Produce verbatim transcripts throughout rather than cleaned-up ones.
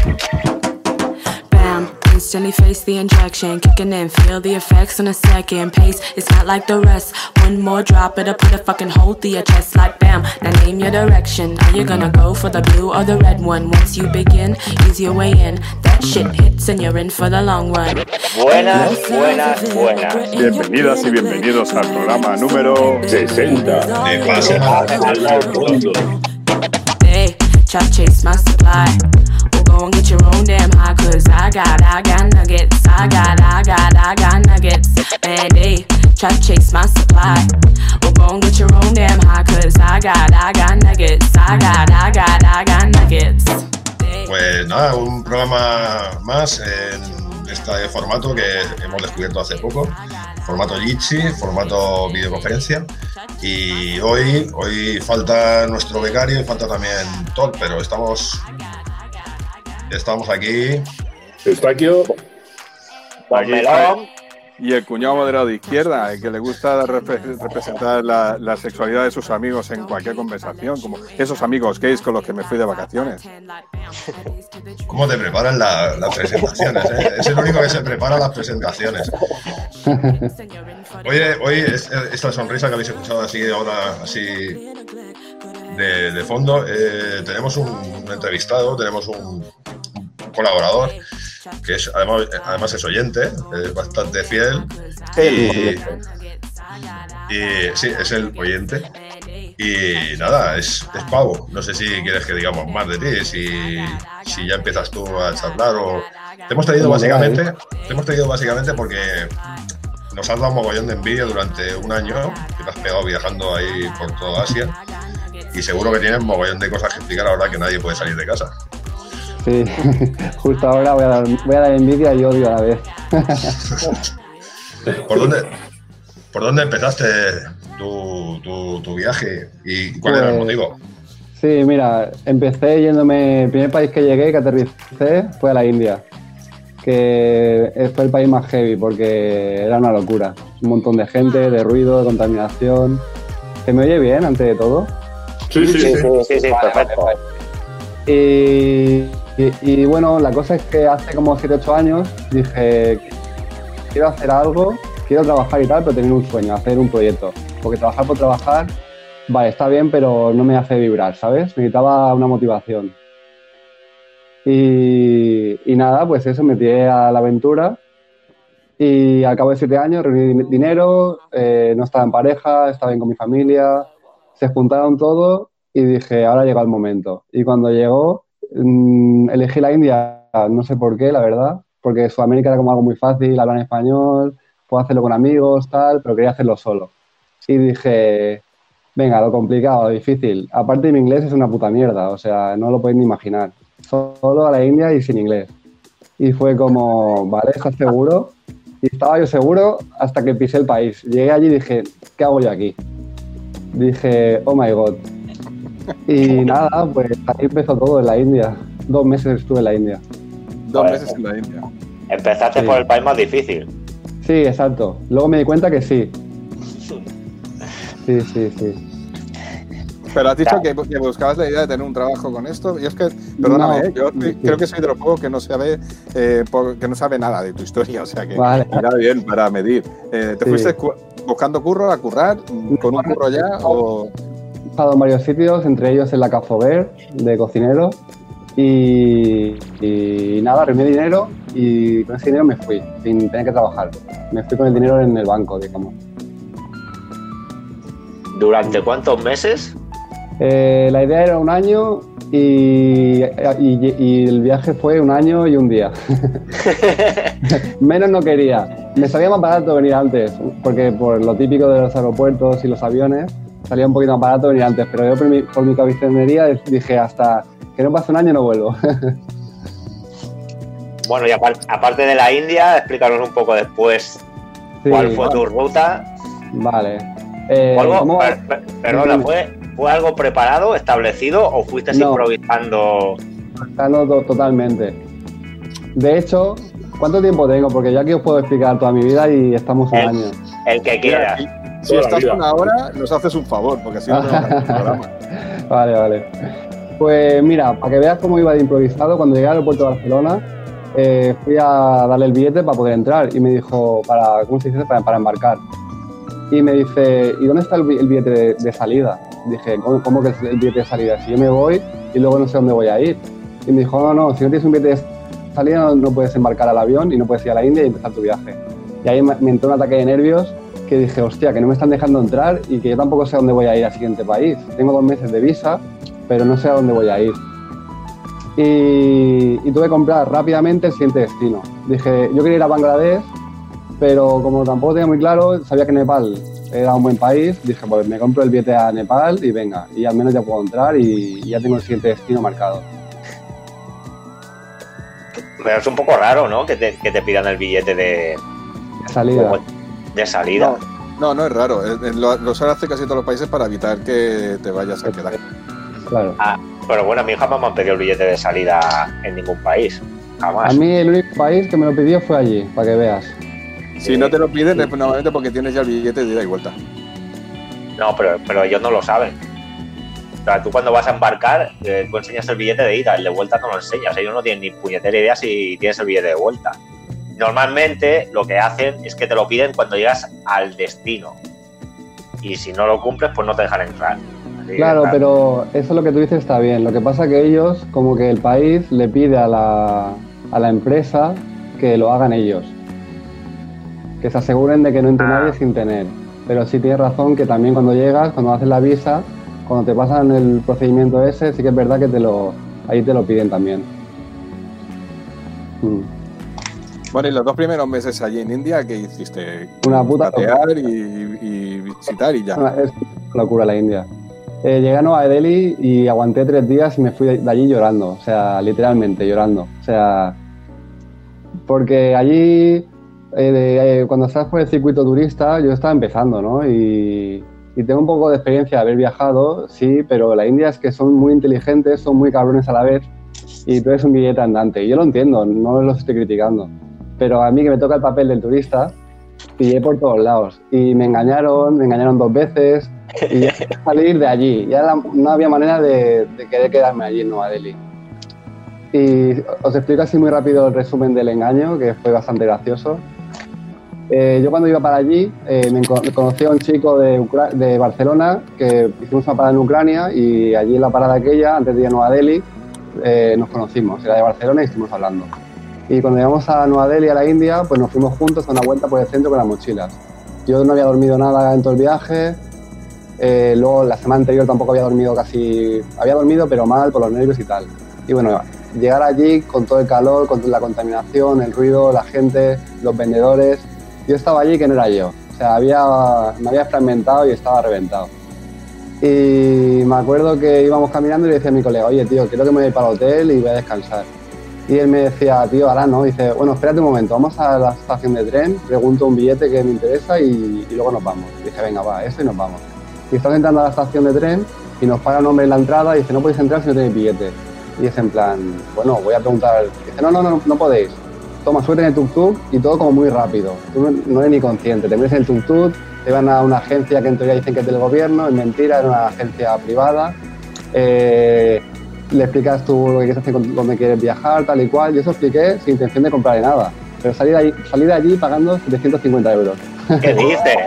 Bam, instantly face the injection, kicking in, feel the effects on a second pace. It's not like the rest. One more drop, it'll put a fucking hole through your chest like bam. Now name your direction. Are you gonna go for the blue or the red one? Once you begin, ease your way in. That shit hits and you're in for the long run. Buenas, buenas, buenas. Bienvenidas y bienvenidos al programa número sesenta de Pase al Mundo. Hey, try to chase my supply. Well, go and get your own damn high, cause I got, I got nuggets. I got, I got, I got nuggets. And hey, try to chase my supply. Well, go and get your own damn high, cause I got, I got nuggets. I got, I got, I got nuggets. Pues nada, un programa más en este formato que hemos descubierto hace poco, formato Jitsi, formato videoconferencia, y hoy hoy falta nuestro becario y falta también Tol, pero estamos estamos aquí. Eustaquio Melón y el cuñado moderado de izquierda, el que le gusta repre- representar la, la sexualidad de sus amigos en cualquier conversación, como esos amigos gays con los que me fui de vacaciones. ¿Cómo te preparan la, las presentaciones? ¿eh? Es el único que se prepara las presentaciones. Oye, hoy es, esta sonrisa que habéis escuchado así ahora, así de, de fondo, eh, tenemos un, un entrevistado, tenemos un, un colaborador que es además, además es oyente, es bastante fiel y, y sí, es el oyente. Y nada, es, es Pavo. No sé si quieres que digamos más de ti, si, si ya empiezas tú a charlar o... Te hemos traído básicamente, te hemos traído básicamente porque nos has dado un mogollón de envidia durante un año, que te has pegado viajando ahí por toda Asia, y seguro que tienes un mogollón de cosas que explicar ahora que nadie puede salir de casa. Sí, justo ahora voy a dar, voy a dar envidia y odio a la vez. ¿Por dónde, por dónde empezaste tu, tu, tu viaje y cuál pues, era el motivo? Sí, mira, empecé yéndome, el primer país que llegué, que aterricé, fue a la India, que fue el país más heavy porque era una locura. Un montón de gente, de ruido, de contaminación. ¿Se me oye bien, antes de todo? Sí, sí, sí, sí, sí, sí, vale, perfecto. Y, y, y bueno, la cosa es que hace como siete ocho años dije, quiero hacer algo, quiero trabajar y tal, pero tener un sueño, hacer un proyecto. Porque trabajar por trabajar, vale, está bien, pero no me hace vibrar, ¿sabes? Necesitaba una motivación. Y, y nada, pues eso, me tiré a la aventura y al cabo de siete años reuní dinero, eh, no estaba en pareja, estaba bien con mi familia, se juntaron todo y dije, ahora llega el momento. Y cuando llegó, mmm, elegí la India, no sé por qué, la verdad, porque Sudamérica era como algo muy fácil, hablar en español, puedo hacerlo con amigos, tal, pero quería hacerlo solo. Y dije, venga, lo complicado, lo difícil. Aparte, mi inglés es una puta mierda, o sea, no lo podéis ni imaginar. Solo a la India y sin inglés. Y fue como, vale, ¿estás seguro? Y estaba yo seguro hasta que pisé el país. Llegué allí y dije, ¿qué hago yo aquí? Dije, oh my god. Y nada, pues ahí empezó todo en la India. Dos meses estuve en la India. Dos pues, meses en la India. Empezaste sí. por el país más difícil. Sí, exacto. Luego me di cuenta que sí. Sí, sí, sí. Pero has dicho que, que buscabas la idea de tener un trabajo con esto. Y es que, perdóname, no, ¿eh? yo sí. creo que soy de los pocos que no sabe eh, por, que no sabe nada de tu historia. O sea que vale. Irá bien para medir. Eh, ¿Te sí. fuiste cu- buscando curro a currar? ¿Con un curro ya? O... He estado en varios sitios, entre ellos en la Cafoguer, de cocinero. Y, y nada, reuní dinero y con ese dinero me fui, sin tener que trabajar. Me fui con el dinero en el banco, digamos. ¿Durante cuántos meses? Eh, la idea era un año y, y, y el viaje fue un año y un día. Menos no quería. Me salía más barato venir antes, porque por lo típico de los aeropuertos y los aviones, salía un poquito más barato venir antes, pero yo por mi, por mi cabezonería dije hasta que no pase un año no vuelvo. Bueno, y aparte, aparte de la India, explícanos un poco después sí, cuál fue vale. tu ruta. Vale. Eh, algo, per, per, perdona, ¿fue, ¿fue algo preparado, establecido o fuiste no, improvisando? Improvisando totalmente. De hecho, ¿cuánto tiempo tengo? Porque ya aquí os puedo explicar toda mi vida y estamos un el, año. El que quieras. Si estás una hora, nos haces un favor, porque si no, no tenemos programa. Vale, vale. Pues mira, para que veas cómo iba de improvisado, cuando llegué al aeropuerto de Barcelona, eh, fui a darle el billete para poder entrar y me dijo, para, ¿cómo se dice? Para, para embarcar. Y me dice, ¿y dónde está el, el billete de, de salida? Dije, ¿cómo, ¿cómo que es el billete de salida? Si yo me voy y luego no sé dónde voy a ir. Y me dijo, no, no, si no tienes un billete de salida no, no puedes embarcar al avión y no puedes ir a la India y empezar tu viaje. Y ahí me, me entró un ataque de nervios que dije, hostia, que no me están dejando entrar y que yo tampoco sé a dónde voy a ir al siguiente país. Tengo dos meses de visa, pero no sé a dónde voy a ir. Y, y tuve que comprar rápidamente el siguiente destino. Dije, yo quería ir a Bangladesh, pero como tampoco tenía muy claro, sabía que Nepal era un buen país, dije, pues me compro el billete a Nepal y venga, y al menos ya puedo entrar y, y ya tengo el siguiente destino marcado. Pero es un poco raro, ¿no? Que te, que te pidan el billete de... De salida. De salida. No, no, no es raro. Lo, lo suelen hacer casi todos los países para evitar que te vayas a quedar. Claro. Ah, pero bueno, a mí jamás me han pedido el billete de salida en ningún país. Jamás. A mí el único país que me lo pidió fue allí, para que veas. Si no te lo piden, es normalmente porque tienes ya el billete de ida y vuelta. No, pero, pero ellos no lo saben. O sea, tú cuando vas a embarcar, eh, tú enseñas el billete de ida, el de vuelta no lo enseñas. Ellos no tienen ni puñetera idea si tienes el billete de vuelta. Normalmente lo que hacen es que te lo piden cuando llegas al destino. Y si no lo cumples, pues no te dejan entrar. Así Claro, que, pero eso lo que tú dices está bien. Lo que pasa es que ellos, como que el país le pide a la, a la empresa que lo hagan ellos. Que se aseguren de que no entre Ah. nadie sin tener. Pero sí tienes razón que también cuando llegas, cuando haces la visa, cuando te pasan el procedimiento ese, sí que es verdad que te lo, ahí te lo piden también. Mm. Bueno, y los dos primeros meses allí en India, ¿qué hiciste? Una puta Patear y, y visitar y ya. Una- Es una locura la India. Eh, llegué a Nueva Delhi y aguanté tres días y me fui de allí llorando, o sea, literalmente llorando. O sea, porque allí, eh, de- eh, cuando estás por el circuito turista, yo estaba empezando, ¿no? Y, y tengo un poco de experiencia de haber viajado, sí, pero la India es que son muy inteligentes, son muy cabrones a la vez y tú eres un billete andante. Y yo lo entiendo, no los estoy criticando. Pero a mí que me toca el papel del turista, pillé por todos lados. Y me engañaron, me engañaron dos veces y ya quería salir de allí. Ya la- no había manera de, de querer quedarme allí en Nueva Delhi. Y os explico así muy rápido el resumen del engaño, que fue bastante gracioso. Eh, yo cuando iba para allí, eh, me enco- conocí a un chico de, Ucra- de Barcelona, que hicimos una parada en Ucrania y allí en la parada aquella, antes de ir a Nueva Delhi, eh, nos conocimos. Era de Barcelona y estuvimos hablando. Y cuando llegamos a Nueva Delhi, a la India, pues nos fuimos juntos a una vuelta por el centro con las mochilas. Yo no había dormido nada en todo el viaje, eh, luego la semana anterior tampoco había dormido casi... Había dormido pero mal por los nervios y tal. Y bueno, llegar allí con todo el calor, con la contaminación, el ruido, la gente, los vendedores... Yo estaba allí que no era yo. O sea, había, me había fragmentado y estaba reventado. Y me acuerdo que íbamos caminando y le decía a mi colega, oye tío, quiero que me voy para el hotel y voy a descansar. Y él me decía, tío, ahora no. Dice, bueno, espérate un momento, vamos a la estación de tren, pregunto un billete que me interesa y, y luego nos vamos. Y dije, venga, va, eso y nos vamos. Y estamos entrando a la estación de tren y nos para un hombre en la entrada y dice, no podéis entrar si no tenéis billete. Y es en plan, bueno, voy a preguntar. Dice, no, no, no, no podéis. Toma, suerte en el tuk-tuk y todo como muy rápido. Tú no, no eres ni consciente. Te metes en el tuk-tuk, te van a una agencia que en teoría dicen que es del gobierno, es mentira, es una agencia privada. Eh, le explicas tú lo que quieres hacer, dónde quieres viajar, tal y cual. Yo eso expliqué sin intención de comprarle nada. Pero salí de, ahí, salí de allí pagando setecientos cincuenta euros. ¿qué dices?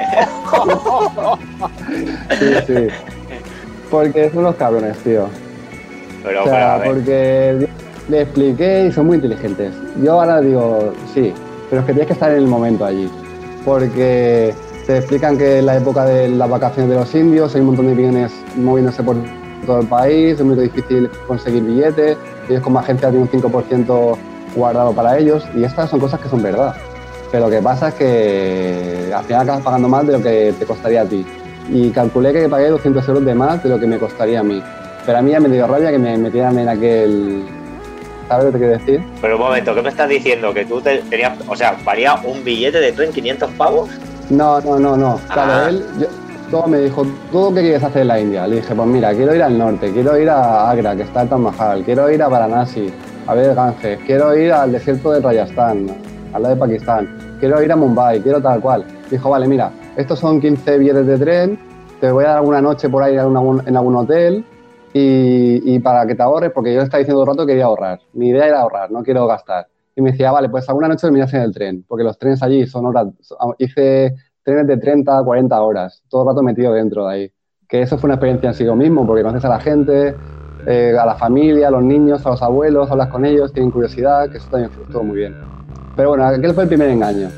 Sí, sí. Porque son los cabrones, tío. Pero, O pero, a sea, ver. porque le expliqué y son muy inteligentes. Yo ahora digo, sí, pero es que tienes que estar en el momento allí. Porque te explican que en la época de las vacaciones de los indios hay un montón de bienes moviéndose por todo el país, es muy difícil conseguir billetes, ellos como agencia tienen un cinco por ciento guardado para ellos y estas son cosas que son verdad. Pero lo que pasa es que al final acabas pagando más de lo que te costaría a ti. Y calculé que pagué doscientos euros de más de lo que me costaría a mí. Pero a mí ya me dio rabia que me metieran en aquel... ¿Sabes lo que te quiero decir? Pero un momento, ¿qué me estás diciendo? Que tú te, tenías, o sea, valía un billete de tren quinientos pavos. No, no, no, no. Claro, Ah. él yo, todo me dijo, ¿tú qué quieres hacer en la India? Le dije, pues mira, quiero ir al norte, quiero ir a Agra, que está el Taj Mahal, quiero ir a Varanasi, a ver el Ganges, quiero ir al desierto de Rajasthan, al lado de Pakistán, quiero ir a Mumbai, quiero tal cual. Dijo, vale, mira, estos son quince billetes de tren, te voy a dar alguna noche por ahí en algún, en algún hotel y, y para que te ahorres, porque yo estaba diciendo todo el rato que quería ahorrar. Mi idea era ahorrar, no quiero gastar. Y me decía, vale, pues alguna noche terminas en el tren, porque los trenes allí son horas, hice trenes de treinta, cuarenta horas, todo el rato metido dentro de ahí. Que eso fue una experiencia en sí mismo, porque conoces a la gente, eh, a la familia, a los niños, a los abuelos, hablas con ellos, tienen curiosidad, que eso también estuvo muy bien. Pero bueno, aquel fue el primer engaño.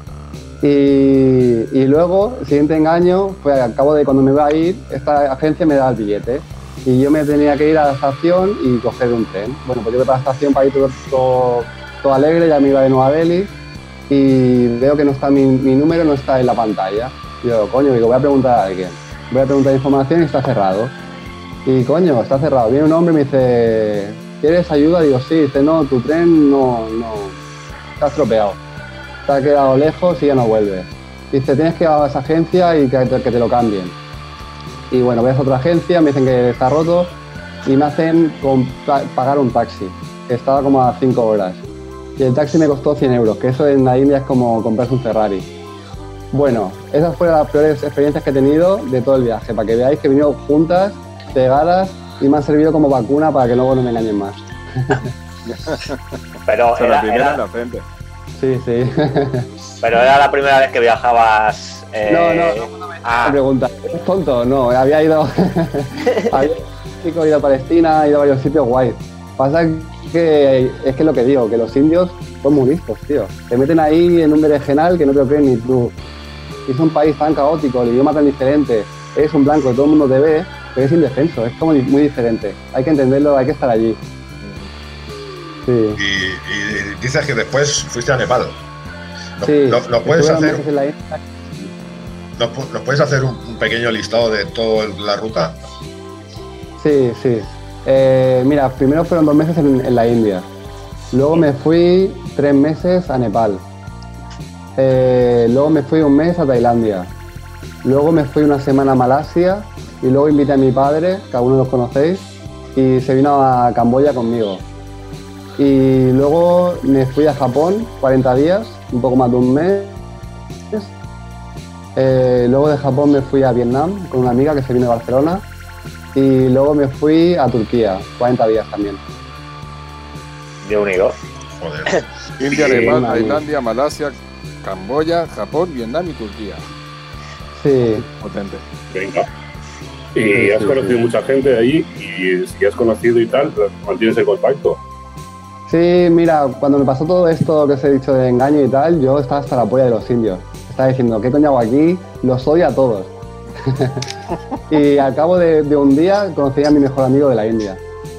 Y, y luego, el siguiente engaño fue al cabo de cuando me iba a ir, esta agencia me daba el billete. Y yo me tenía que ir a la estación y coger un tren. Bueno, pues yo voy para la estación para ir todo, todo, todo alegre, ya me iba de Nueva Delhi y veo que no está mi, mi número, no está en la pantalla. Y yo, coño, digo, voy a preguntar a alguien. Voy a preguntar información y está cerrado. Y coño, está cerrado. Viene un hombre y me dice, ¿quieres ayuda? Digo, sí. Dice, no, tu tren no, no, está estropeado. Te ha quedado lejos y ya no vuelve. Dice, tienes que ir a esa agencia y que te, que te lo cambien. Y bueno, voy a esa otra agencia, me dicen que está roto y me hacen pagar un taxi, que estaba como a cinco horas. Y el taxi me costó cien euros, que eso en la India es como comprarse un Ferrari. Bueno, esas fueron las peores experiencias que he tenido de todo el viaje, para que veáis que he venido juntas, pegadas y me han servido como vacuna para que luego no me engañen más. Pero era, era, la primera era... en la frente. Sí, sí. Pero era la primera vez que viajabas. Eh... No, no, no me ah. pregunta. ¿Es tonto? No, había ido. había ido a Palestina, he ido a varios sitios guays. Pasa que es que lo que digo, que los indios son muy listos, tío. Te meten ahí en un berenjenal que no te lo crees ni tú. Es un país tan caótico, el idioma tan diferente. Eres un blanco, todo el mundo te ve, pero es indefenso, es como muy diferente. Hay que entenderlo, hay que estar allí. Sí. Y, y dices que después fuiste a Nepal. ¿Lo, sí, lo, lo puedes hacer? ¿Nos ¿Lo puedes hacer un, un pequeño listado de toda la ruta? Sí, sí. Eh, mira, primero fueron dos meses en, en la India. Luego me fui tres meses a Nepal. Eh, luego me fui un mes a Tailandia. Luego me fui una semana a Malasia. Y luego invité a mi padre, que algunos los conocéis, y se vino a Camboya conmigo. Y luego me fui a Japón, cuarenta días, un poco más de un mes. Eh, luego de Japón me fui a Vietnam con una amiga que se vino de Barcelona. Y luego me fui a Turquía, cuarenta días también. De unido. Joder. India, Nepal, Tailandia, Malasia, Camboya, Japón, Vietnam y Turquía. Sí. Potente. Venga. Y has conocido mucha gente de allí y si has conocido y tal, ¿mantienes el contacto? Sí, mira, cuando me pasó todo esto que os he dicho de engaño y tal, yo estaba hasta la polla de los indios. Estaba diciendo, ¿qué coño hago aquí? Los odio a todos. Y al cabo de, de un día conocí a mi mejor amigo de la India.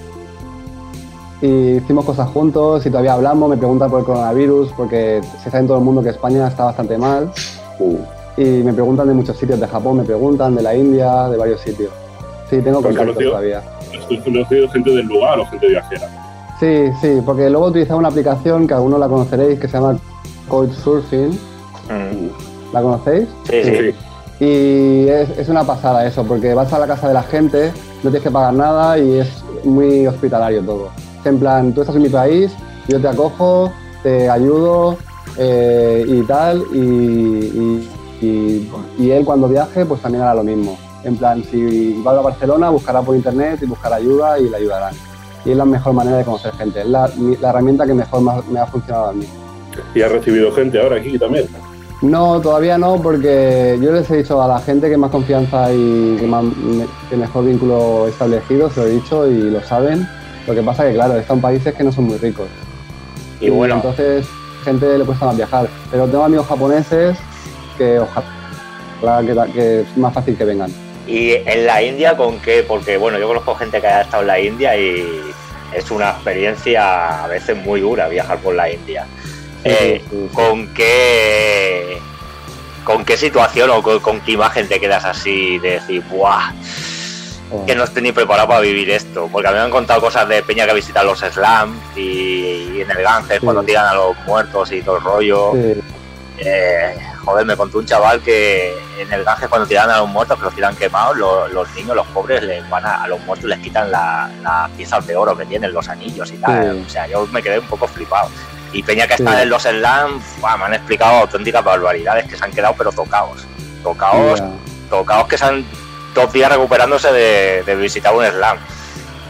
Y hicimos cosas juntos y todavía hablamos, me pregunta por el coronavirus, porque se sabe en todo el mundo que España está bastante mal. Uh. Y me preguntan de muchos sitios, de Japón me preguntan, de la India, de varios sitios. Sí, tengo contacto todavía. ¿Has conocido gente del lugar o gente viajera? Sí, sí, porque luego utilizaba una aplicación que algunos la conoceréis, que se llama Couchsurfing. Mm. ¿La conocéis? Sí, sí. sí. Y es, es una pasada eso, porque vas a la casa de la gente, no tienes que pagar nada y es muy hospitalario todo. En plan, tú estás en mi país, yo te acojo, te ayudo eh, y tal, y, y, y, y él cuando viaje pues también hará lo mismo. En plan, si va a Barcelona buscará por internet y buscará ayuda y le ayudarán. Y es la mejor manera de conocer gente, es la, la herramienta que mejor me ha, me ha funcionado a mí. ¿Y has recibido gente ahora aquí también? No, todavía no, porque yo les he dicho a la gente que más confianza y que, más, que mejor vínculo establecido, se lo he dicho y lo saben. Lo que pasa es que, claro, están países que no son muy ricos. Y, y bueno, entonces, gente le cuesta más viajar. Pero tengo amigos japoneses que ojalá que, que es más fácil que vengan. ¿Y en la India con qué? Porque, bueno, yo conozco gente que ha estado en la India y es una experiencia a veces muy dura viajar por la India. Sí, eh, sí, sí. ¿Con qué con qué situación o con, con qué imagen te quedas así de decir, ¡buah! Oh. Que no estoy ni preparado para vivir esto. Porque a mí me han contado cosas de peña que visitan los slums y, y en el Ganges sí. cuando tiran a los muertos y todo el rollo. Sí. Eh, joder, me contó un chaval que en el Ganges cuando tiran a los muertos, que los tiran quemados, los, los niños, los pobres, les van a, a los muertos les quitan las la piezas de oro que tienen, los anillos y tal. Sí. O sea, yo me quedé un poco flipado. Y peña que sí. está en los slums, me han explicado auténticas barbaridades que se han quedado pero tocados. Tocados, yeah. tocados que se han dos días recuperándose de, de visitar un slam.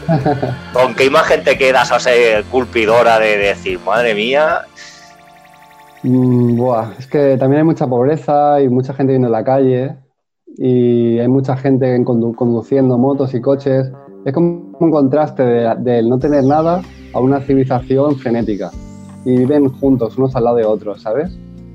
¿Con qué imagen te quedas, o sea, culpidora de decir, madre mía? Mm, buah, es que también hay mucha pobreza y mucha gente viviendo en la calle y hay mucha gente condu conduciendo motos y coches. Es como un contraste del de no tener nada a una civilización frenética. Y viven juntos, unos al lado de otros, ¿sabes?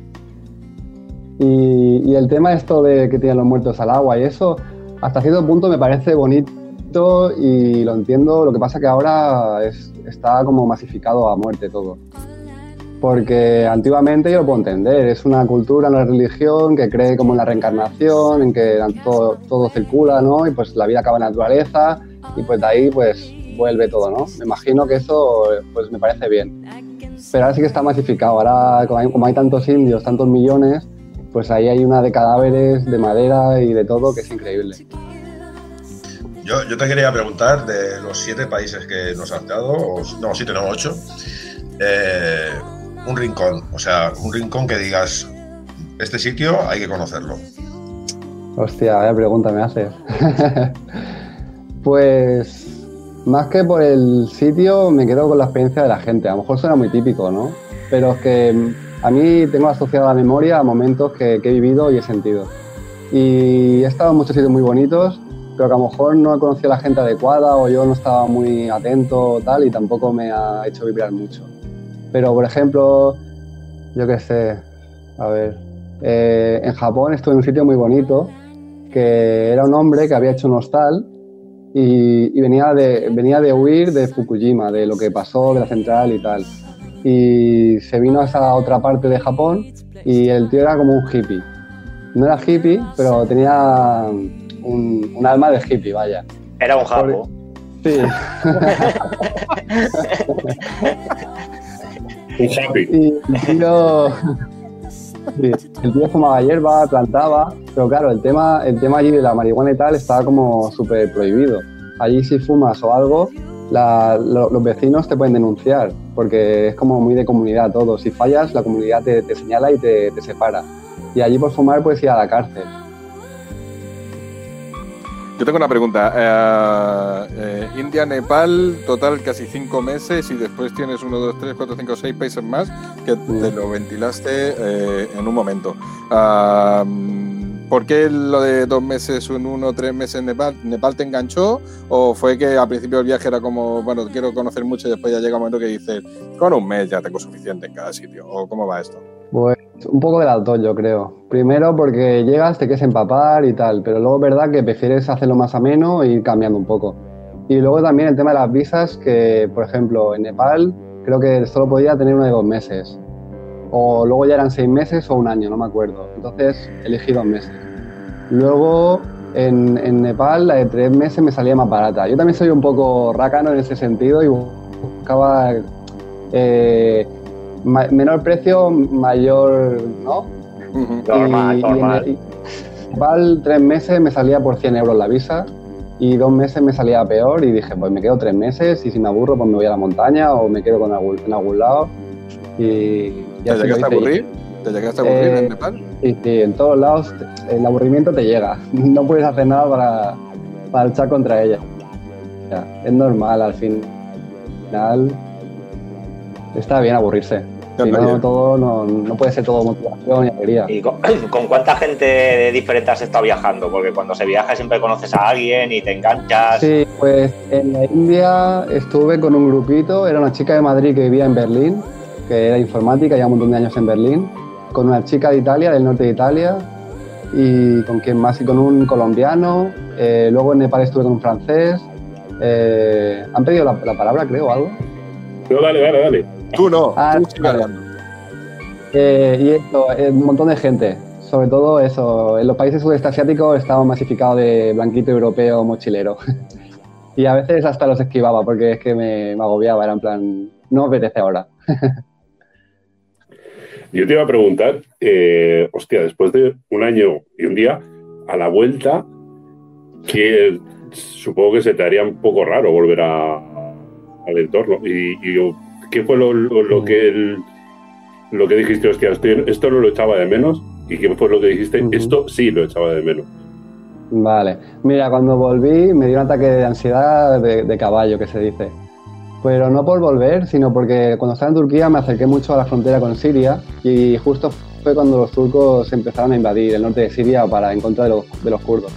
Y, y el tema esto de que tiran los muertos al agua y eso, hasta cierto punto me parece bonito y lo entiendo. Lo que pasa que ahora es, está como masificado a muerte todo. Porque antiguamente yo lo puedo entender, es una cultura, una religión que cree como en la reencarnación, en que todo, todo circula, ¿no? Y pues la vida acaba en la naturaleza y pues de ahí pues vuelve todo, ¿no? Me imagino que eso pues me parece bien. Pero ahora sí que está masificado, ahora como hay, como hay tantos indios, tantos millones, pues ahí hay una de cadáveres, de madera y de todo que es increíble. Yo, yo te quería preguntar, de los siete países que nos has dado, o, no, siete, no, ocho, eh, un rincón, o sea, un rincón que digas, este sitio hay que conocerlo. Hostia, vaya pregunta me haces. Pues más que por el sitio me quedo con la experiencia de la gente. A lo mejor suena muy típico, ¿no? Pero es que a mí tengo asociada la memoria a momentos que, que he vivido y he sentido. Y he estado en muchos sitios muy bonitos, pero que a lo mejor no he conocido a la gente adecuada o yo no estaba muy atento o tal y tampoco me ha hecho vibrar mucho. Pero, por ejemplo, yo qué sé, a ver, eh, en Japón estuve en un sitio muy bonito que era un hombre que había hecho un hostal y, y venía, de, venía de huir de Fukushima, de lo que pasó, de la central y tal. Y se vino a esa otra parte de Japón y el tío era como un hippie. No era hippie, pero tenía un, un alma de hippie, vaya. Era un japo. Sí. Un happy. Y el tío, sí, el tío fumaba hierba, plantaba, pero claro, el tema, el tema allí de la marihuana y tal estaba como súper prohibido. Allí si fumas o algo, la, lo, los vecinos te pueden denunciar, porque es como muy de comunidad todo. Si fallas, la comunidad te, te señala y te, te separa. Y allí por fumar puedes ir a la cárcel. Yo tengo una pregunta. Eh, eh, India, Nepal, total casi cinco meses y después tienes uno, dos, tres, cuatro, cinco, seis países más que te lo ventilaste eh, en un momento. Uh, ¿Por qué lo de dos meses en uno, tres meses en Nepal? ¿Nepal te enganchó o fue que al principio el viaje era como, bueno, quiero conocer mucho y después ya llega un momento que dices, con un mes ya tengo suficiente en cada sitio? ¿O cómo va esto? Pues un poco de las dos, yo creo. Primero porque llegas, te quieres empapar y tal, pero luego es verdad que prefieres hacerlo más ameno e ir cambiando un poco. Y luego también el tema de las visas, que por ejemplo en Nepal creo que solo podía tener uno de dos meses. O luego ya eran seis meses o un año, no me acuerdo. Entonces elegí dos meses. Luego en, en Nepal la de tres meses me salía más barata. Yo también soy un poco rácano en ese sentido y buscaba... Eh, menor precio, mayor, ¿no? Uh-huh. Normal, y, normal. Y en Nepal tres meses me salía por cien euros la visa y dos meses me salía peor y dije, pues me quedo tres meses y si me aburro pues me voy a la montaña o me quedo con algún, en algún lado. Y ¿Te llegaste a aburrir? ¿Te llegaste a aburrir eh, en Nepal? Sí, sí, en todos lados el aburrimiento te llega. No puedes hacer nada para, para luchar contra ella. Ya, es normal al final. Está bien aburrirse. Si no, todo, no, no puede ser todo motivación y alegría. ¿Y con, con cuánta gente diferente has estado viajando? Porque cuando se viaja siempre conoces a alguien y te enganchas. Sí, pues en la India estuve con un grupito. Era una chica de Madrid que vivía en Berlín, que era informática, lleva un montón de años en Berlín. Con una chica de Italia, del norte de Italia. Y con quien más, y con un colombiano. Eh, luego en Nepal estuve con un francés. Eh, ¿Han pedido la, la palabra, creo, o algo? No, dale, dale, dale. Tú no, ah, tú sigue hablando. Eh, y esto, eh, un montón de gente. Sobre todo eso, en los países sudeste asiáticos estaba masificado de blanquito europeo mochilero. Y a veces hasta los esquivaba porque es que me, me agobiaba, era en plan, no me apetece ahora. Yo te iba a preguntar, eh, hostia, después de un año y un día, a la vuelta, que supongo que se te haría un poco raro volver a, al entorno. Y, y ¿qué fue lo, lo, lo que el, lo que dijiste, hostia, esto no lo echaba de menos? ¿Y qué fue lo que dijiste? Uh-huh. Esto sí lo echaba de menos. Vale. Mira, cuando volví me dio un ataque de ansiedad de, de caballo, que se dice. Pero no por volver, sino porque cuando estaba en Turquía me acerqué mucho a la frontera con Siria y justo fue cuando los turcos empezaron a invadir el norte de Siria para en contra de los, de los kurdos.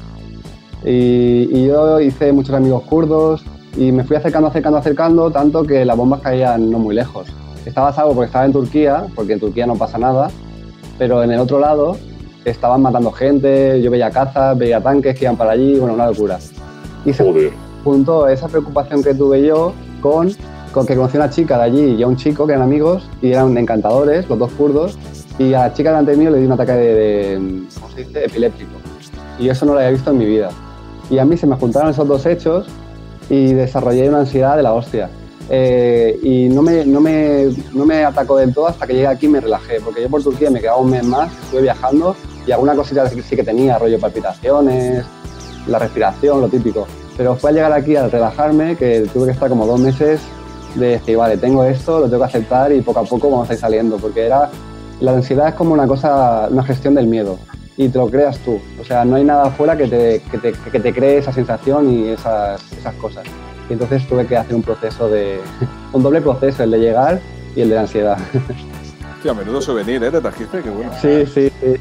Y, y yo hice muchos amigos kurdos y me fui acercando, acercando, acercando, tanto que las bombas caían no muy lejos. Estaba a salvo porque estaba en Turquía, porque en Turquía no pasa nada, pero en el otro lado estaban matando gente, yo veía cazas, veía tanques que iban para allí, bueno, una locura. Y se juntó esa preocupación que tuve yo con, con que conocí a una chica de allí y a un chico que eran amigos y eran encantadores, los dos kurdos, y a la chica delante mío le di un ataque de, de ¿cómo se dice?, epiléptico. Y eso no lo había visto en mi vida. Y a mí se me juntaron esos dos hechos y desarrollé una ansiedad de la hostia. Eh, y no me, no, me, no me atacó del todo hasta que llegué aquí y me relajé, porque yo por Turquía me quedaba un mes más, estuve viajando y alguna cosita sí que tenía, rollo palpitaciones, la respiración, lo típico. Pero fue al llegar aquí, al relajarme, que tuve que estar como dos meses de decir, vale, tengo esto, lo tengo que aceptar y poco a poco vamos a ir saliendo, porque era, la ansiedad es como una cosa, una gestión del miedo. Y te lo creas tú, o sea, no hay nada afuera que te, que te, que te cree esa sensación y esas, esas cosas. Y entonces tuve que hacer un proceso de, un doble proceso, el de llegar y el de la ansiedad. Hostia, menudo souvenir, ¿eh? ¿Te trajiste? Qué bueno. Sí, sí, sí.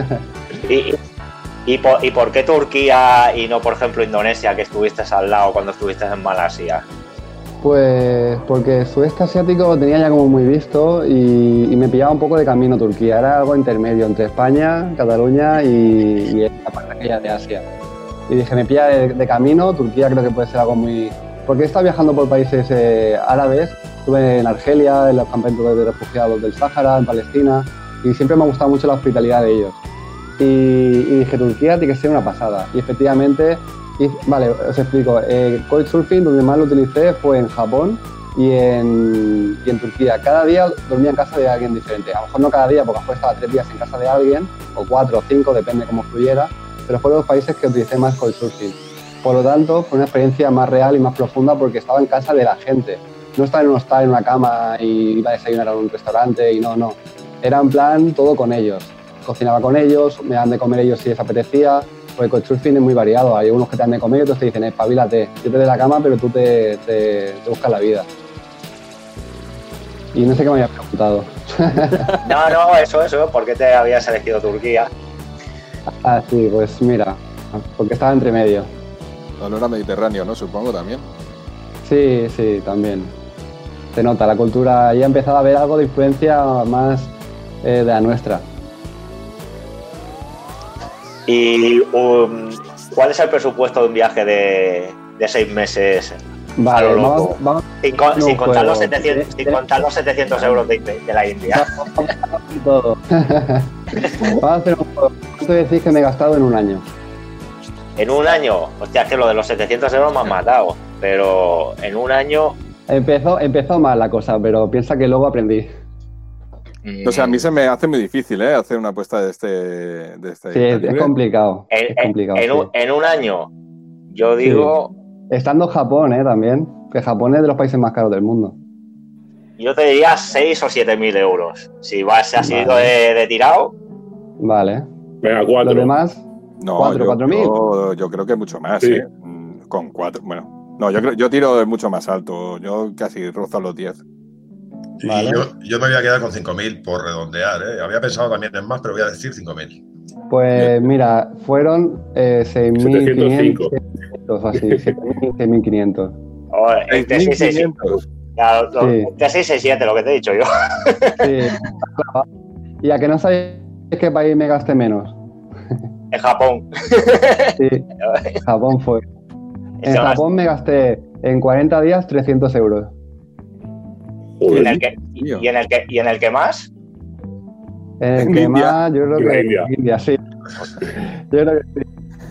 ¿Y, y, por, ¿Y por qué Turquía y no, por ejemplo, Indonesia, que estuviste al lado cuando estuviste en Malasia? Pues porque el sudeste asiático lo tenía ya como muy visto y, y me pillaba un poco de camino Turquía. Era algo intermedio entre España, Cataluña y, y la parte aquella de Asia. Y dije, me pilla de, de camino, Turquía creo que puede ser algo muy... Porque he estado viajando por países eh, árabes, estuve en Argelia, en los campamentos de refugiados del Sáhara, en Palestina, y siempre me ha gustado mucho la hospitalidad de ellos. Y, y dije, Turquía tiene que ser una pasada. Y efectivamente... Y, vale, os explico. Eh, Couchsurfing, donde más lo utilicé, fue en Japón y en, y en Turquía. Cada día dormía en casa de alguien diferente. A lo mejor no cada día, porque a lo mejor estaba tres días en casa de alguien, o cuatro o cinco, depende cómo fluyera, pero fueron los países que utilicé más Couchsurfing. Por lo tanto, fue una experiencia más real y más profunda porque estaba en casa de la gente. No estaba en un hostal, en una cama y iba a desayunar a un restaurante y no, no. Era en plan todo con ellos. Cocinaba con ellos, me daban de comer ellos si les apetecía. Porque el Couchsurfing es muy variado, hay unos que te dan de comer y otros te dicen, espabilate, yo te doy la cama pero tú te, te, te buscas la vida. Y no sé qué me habías preguntado. No, no, eso, eso, ¿por qué te habías elegido Turquía? Ah, sí, pues mira, porque estaba entre medio. No, no era mediterráneo, ¿no? Supongo también. Sí, sí, también. Se nota, la cultura, ya he empezado a ver algo de influencia más eh, de la nuestra. ¿Y um, cuál es el presupuesto de un viaje de, de seis meses vale, a lo loco? Vamos, vamos, sin, con, no sin, contar juego. los setecientos, sin contar los setecientos euros de, de la India. Todo. Vamos a hacer un juego. ¿Cuánto decís que me he gastado en un año? ¿En un año? Hostia, es que lo de los setecientos euros me han matado. Pero en un año... Empezó, empezó mal la cosa, pero piensa que luego aprendí. O sea, a mí se me hace muy difícil, ¿eh? Hacer una apuesta de este... De este sí, es, es complicado. En, es complicado en, sí. un, en un año, yo digo... Sí. Estando en Japón, ¿eh? También. Que Japón es de los países más caros del mundo. Yo te diría seis o siete mil euros. Si vas así vale. de, de tirado... Vale. Venga, cuatro. ¿Los demás? No, ¿Cuatro, yo, cuatro mil? Yo, yo creo que mucho más, sí. ¿eh? Con cuatro, bueno... No, yo, creo, yo tiro mucho más alto. Yo casi rozo los diez. Vale. Yo, yo me voy a quedar con cinco mil por redondear, ¿eh? Había pensado también en más, pero voy a decir cinco mil. Pues mira, fueron eh, seis mil quinientos o así, seis mil quinientos. Oh, entre seis y seis y siete, lo que te he dicho yo. Sí. Y a que no sabéis qué país me gasté menos. En Japón. Sí, Japón fue. En Japón me gasté en cuarenta días trescientos euros. ¿Y en el que, y, y en el que, y en el que más? En el en que India. más, yo creo que en India, India sí. Yo creo que sí.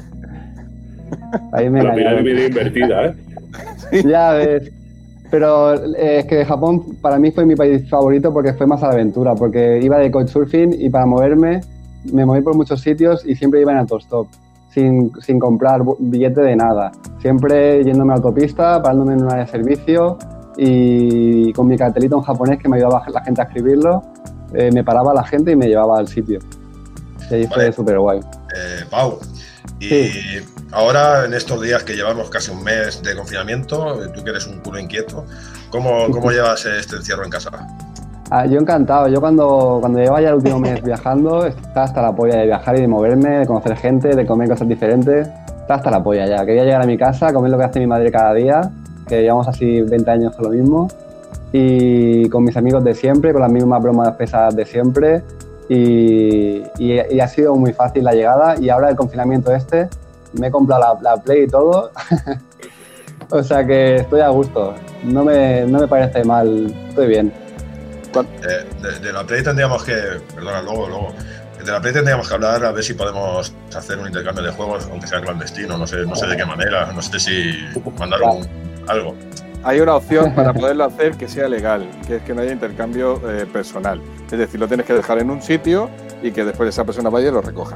Ahí me engañaron. La pirámide invertida, ¿eh? Ya ves. Pero eh, es que Japón para mí fue mi país favorito porque fue más a la aventura, porque iba de couchsurfing y para moverme me moví por muchos sitios y siempre iba en autostop, sin, sin comprar billete de nada. Siempre yéndome a autopista, parándome en un área de servicio y con mi cartelito en japonés que me ayudaba la gente a escribirlo, eh, me paraba la gente y me llevaba al sitio. Y ahí fue vale. súper guay. Eh, Pau, Y sí. Ahora, en estos días que llevamos casi un mes de confinamiento, tú que eres un culo inquieto, ¿cómo, cómo llevas este encierro en casa? Ah, yo encantado. Yo cuando, cuando llevaba ya el último mes viajando, estaba hasta la polla de viajar y de moverme, de conocer gente, de comer cosas diferentes. Estaba hasta la polla ya. Quería llegar a mi casa, comer lo que hace mi madre cada día, que llevamos así veinte años con lo mismo, y con mis amigos de siempre, con las mismas bromas pesadas de siempre. Y, y, y ha sido muy fácil la llegada. Y ahora el confinamiento este, me he comprado la, la Play y todo. O sea que estoy a gusto. No me, no me parece mal. Estoy bien. Eh, de, de la Play tendríamos que, perdona, luego, luego, de la Play tendríamos que hablar a ver si podemos hacer un intercambio de juegos, aunque sea clandestino, no sé, no sé de qué manera, no sé si mandar un, algo. Hay una opción para poderlo hacer que sea legal, que es que no haya intercambio eh, personal. Es decir, lo tienes que dejar en un sitio y que después esa persona vaya y lo recoja.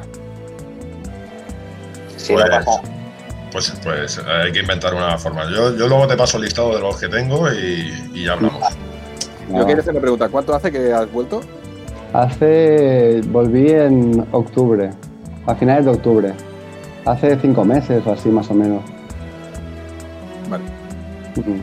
Sí, pues, lo pasa. Pues, pues hay que inventar una forma. Yo, yo luego te paso el listado de los que tengo y, y ya hablamos. Yo no. Quería hacer una pregunta. ¿Cuánto hace que has vuelto? Hace... Volví en octubre, a finales de octubre. Hace cinco meses o así, más o menos. Vale. Uh-huh.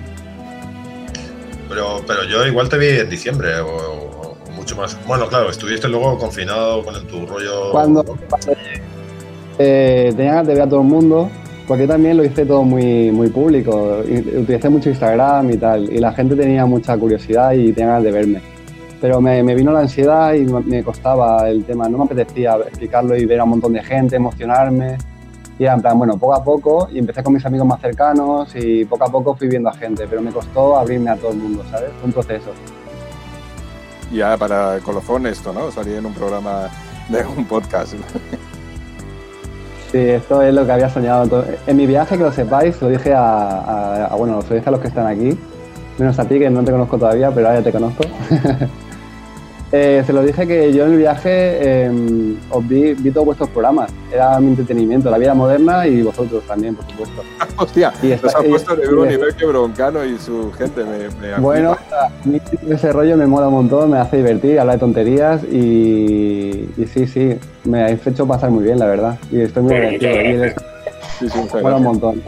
Pero, pero yo igual te vi en diciembre o, o, o mucho más. Bueno, claro, estuviste luego confinado con el, tu rollo. Cuando, cuando eh, tenía ganas de ver a todo el mundo, porque también lo hice todo muy, muy público. Utilicé mucho Instagram y tal, y la gente tenía mucha curiosidad y tenía ganas de verme. Pero me, me vino la ansiedad y me costaba el tema. No me apetecía explicarlo y ver a un montón de gente, emocionarme. Y era en plan, bueno, poco a poco, y empecé con mis amigos más cercanos y poco a poco fui viendo a gente, pero me costó abrirme a todo el mundo, ¿sabes? Fue un proceso. Ya para colofón esto, ¿no? Salí en un programa de un podcast. Sí, esto es lo que había soñado. En mi viaje, que lo sepáis, lo dije a, a, a bueno, lo dije a los que están aquí, menos a ti, que no te conozco todavía, pero ahora ya te conozco. Eh, se lo dije que yo en el viaje eh, os vi, vi todos vuestros programas. Era mi entretenimiento, la vida moderna y vosotros también, por supuesto. Hostia, y nos ha puesto de un nivel que Broncano y su gente me, me Bueno, a mí ese rollo me mola un montón, me hace divertir, hablar de tonterías y, y sí, sí, me habéis hecho pasar muy bien, la verdad. Y estoy muy divertido. Sí, sí, mola un montón.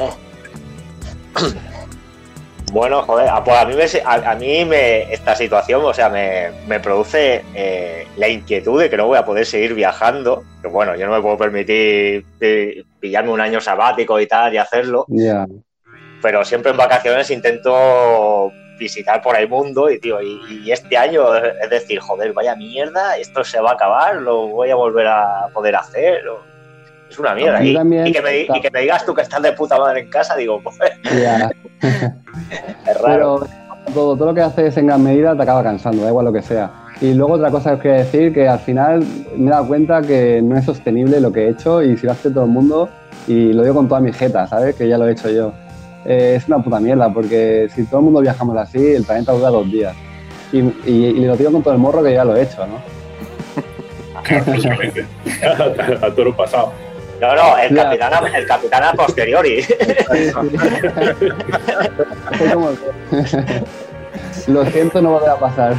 Bueno, joder, pues a mí, me, a, a mí me, esta situación, o sea, me, me produce eh, la inquietud de que no voy a poder seguir viajando. Que bueno, yo no me puedo permitir eh, pillarme un año sabático y tal y hacerlo. Yeah. Pero siempre en vacaciones intento visitar por el mundo y, tío, y, y este año es decir, joder, vaya mierda, esto se va a acabar, lo voy a volver a poder hacer. O... Es una mierda. Y, y, que me, y que me digas tú que estás de puta madre en casa, digo, pues... Yeah. Es raro. Pero todo, todo lo que haces en gran medida te acaba cansando, da igual lo que sea. Y luego otra cosa que os quería decir, que al final me he dado cuenta que no es sostenible lo que he hecho y si lo hace todo el mundo, y lo digo con toda mi jeta, ¿sabes? Que ya lo he hecho yo. Eh, es una puta mierda, porque si todo el mundo viajamos así, el planeta dura dos días. Y, y, y lo digo con todo el morro que ya lo he hecho, ¿no? a, a toro pasado. No, no, el capitán, a, el capitán a posteriori. Sí, sí. Lo siento, no volverá a pasar.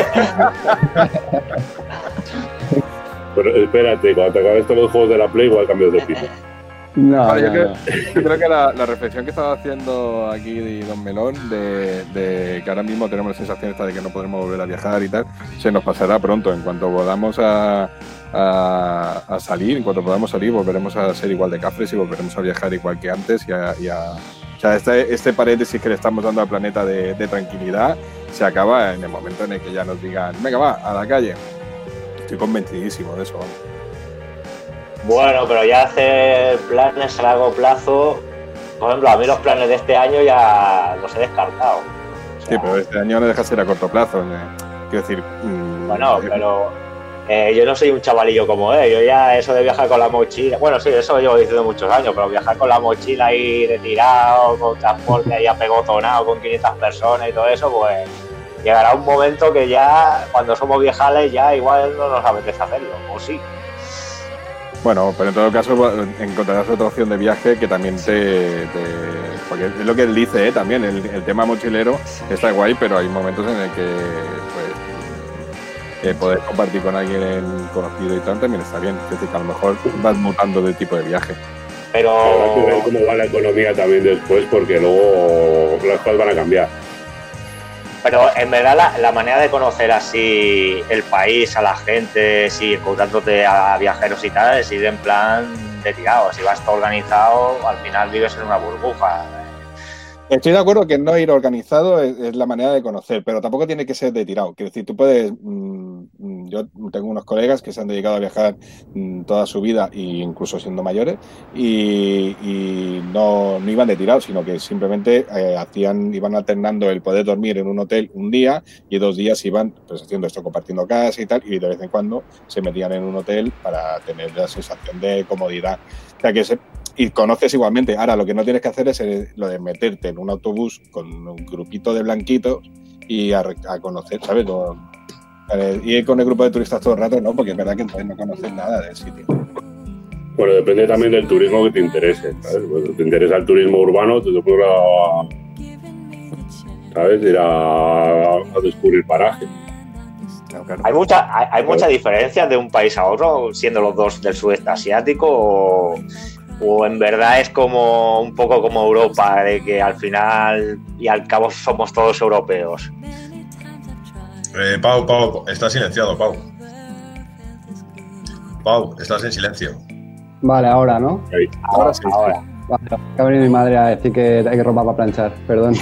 Pero espérate, cuando te acabes todos los juegos de la Play, igual cambias de opinión. No, vale, no, yo, creo, no. yo creo que la, la reflexión que estaba haciendo aquí Don Melón, de, de que ahora mismo tenemos la sensación esta de que no podremos volver a viajar y tal, se nos pasará pronto. En cuanto volvamos a, a, a salir, en cuanto podamos salir, volveremos a ser igual de cafres y volveremos a viajar igual que antes. Y a, y a, o sea, este, este paréntesis que le estamos dando al planeta de, de tranquilidad se acaba en el momento en el que ya nos digan, venga, va, a la calle. Estoy convencidísimo de eso. Bueno, pero ya hacer planes a largo plazo, por ejemplo, a mí los planes de este año ya los he descartado. O sea, sí, pero este año no deja de ser a corto plazo. ¿eh? Quiero decir... Mmm, bueno, eh, pero eh, yo no soy un chavalillo como él. Yo ya eso de viajar con la mochila... Bueno, sí, eso llevo diciendo muchos años, pero viajar con la mochila ahí retirado, con transporte ahí apegotonado con quinientas personas y todo eso, pues llegará un momento que ya, cuando somos viejales, ya igual no nos apetece hacerlo, o sí. Bueno, pero en todo caso encontrarás otra opción de viaje que también te... te porque es lo que él dice, ¿eh? También el, el tema mochilero está guay, pero hay momentos en el que pues, eh, poder compartir con alguien conocido y tal también está bien. Es decir, que a lo mejor vas mutando de tipo de viaje. Pero habrá que ver cómo va la economía también después, porque luego las cosas van a cambiar. Pero en verdad la, la manera de conocer así el país, a la gente, si encontrándote a viajeros y tal, es ir en plan de tirado. Si vas todo organizado, al final vives en una burbuja. Estoy de acuerdo que no ir organizado es, es la manera de conocer, pero tampoco tiene que ser de tirado. Quiero decir, tú puedes... Mmm, yo tengo unos colegas que se han dedicado a viajar mmm, toda su vida, e incluso siendo mayores, y, y no, no iban de tirado, sino que simplemente eh, hacían, iban alternando el poder dormir en un hotel un día y dos días iban pues, haciendo esto, compartiendo casa y tal, y de vez en cuando se metían en un hotel para tener la sensación de comodidad. O sea, que se... Y conoces igualmente. Ahora, lo que no tienes que hacer es lo de meterte en un autobús con un grupito de blanquitos y a, a conocer, ¿sabes? No, ir con el grupo de turistas todo el rato, no, porque es verdad que entonces no conoces nada del sitio. Bueno, depende también del turismo que te interese, ¿sabes? Pues, si te interesa el turismo urbano, te puedes a, ¿sabes? Ir a, a descubrir parajes. Claro, claro. Hay mucha, hay, hay mucha diferencia de un país a otro, siendo los dos del sudeste asiático, o... o en verdad es como un poco como Europa, de que al final y al cabo somos todos europeos. Eh, Pau, Pau, estás silenciado, Pau. Pau, estás en silencio. Vale, ahora, ¿no? Ahí. Ahora, sí, ahora. Vale, que ha venido mi madre a decir que hay que ropa para planchar, perdón.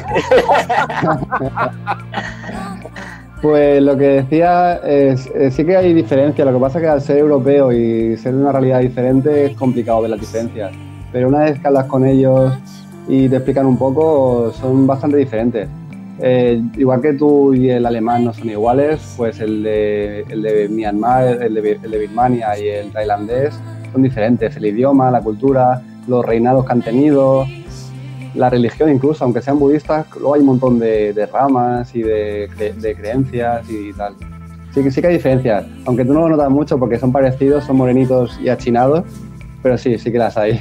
Pues lo que decía es, es sí que hay diferencia, lo que pasa es que al ser europeo y ser una realidad diferente es complicado ver las diferencias, pero una vez que hablas con ellos y te explican un poco, son bastante diferentes. Eh, igual que tú y el alemán no son iguales, pues el de, el de Myanmar, el de, el de Birmania y el tailandés son diferentes, el idioma, la cultura, los reinados que han tenido, la religión incluso, aunque sean budistas, luego hay un montón de, de ramas y de, de, de creencias y tal. Sí que sí que hay diferencias, aunque tú no lo notas mucho porque son parecidos, son morenitos y achinados, pero sí, sí que las hay.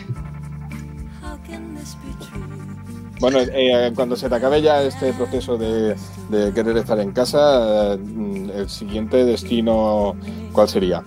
Bueno, eh, cuando se te acabe ya este proceso de, de querer estar en casa, eh, el siguiente destino, ¿cuál sería?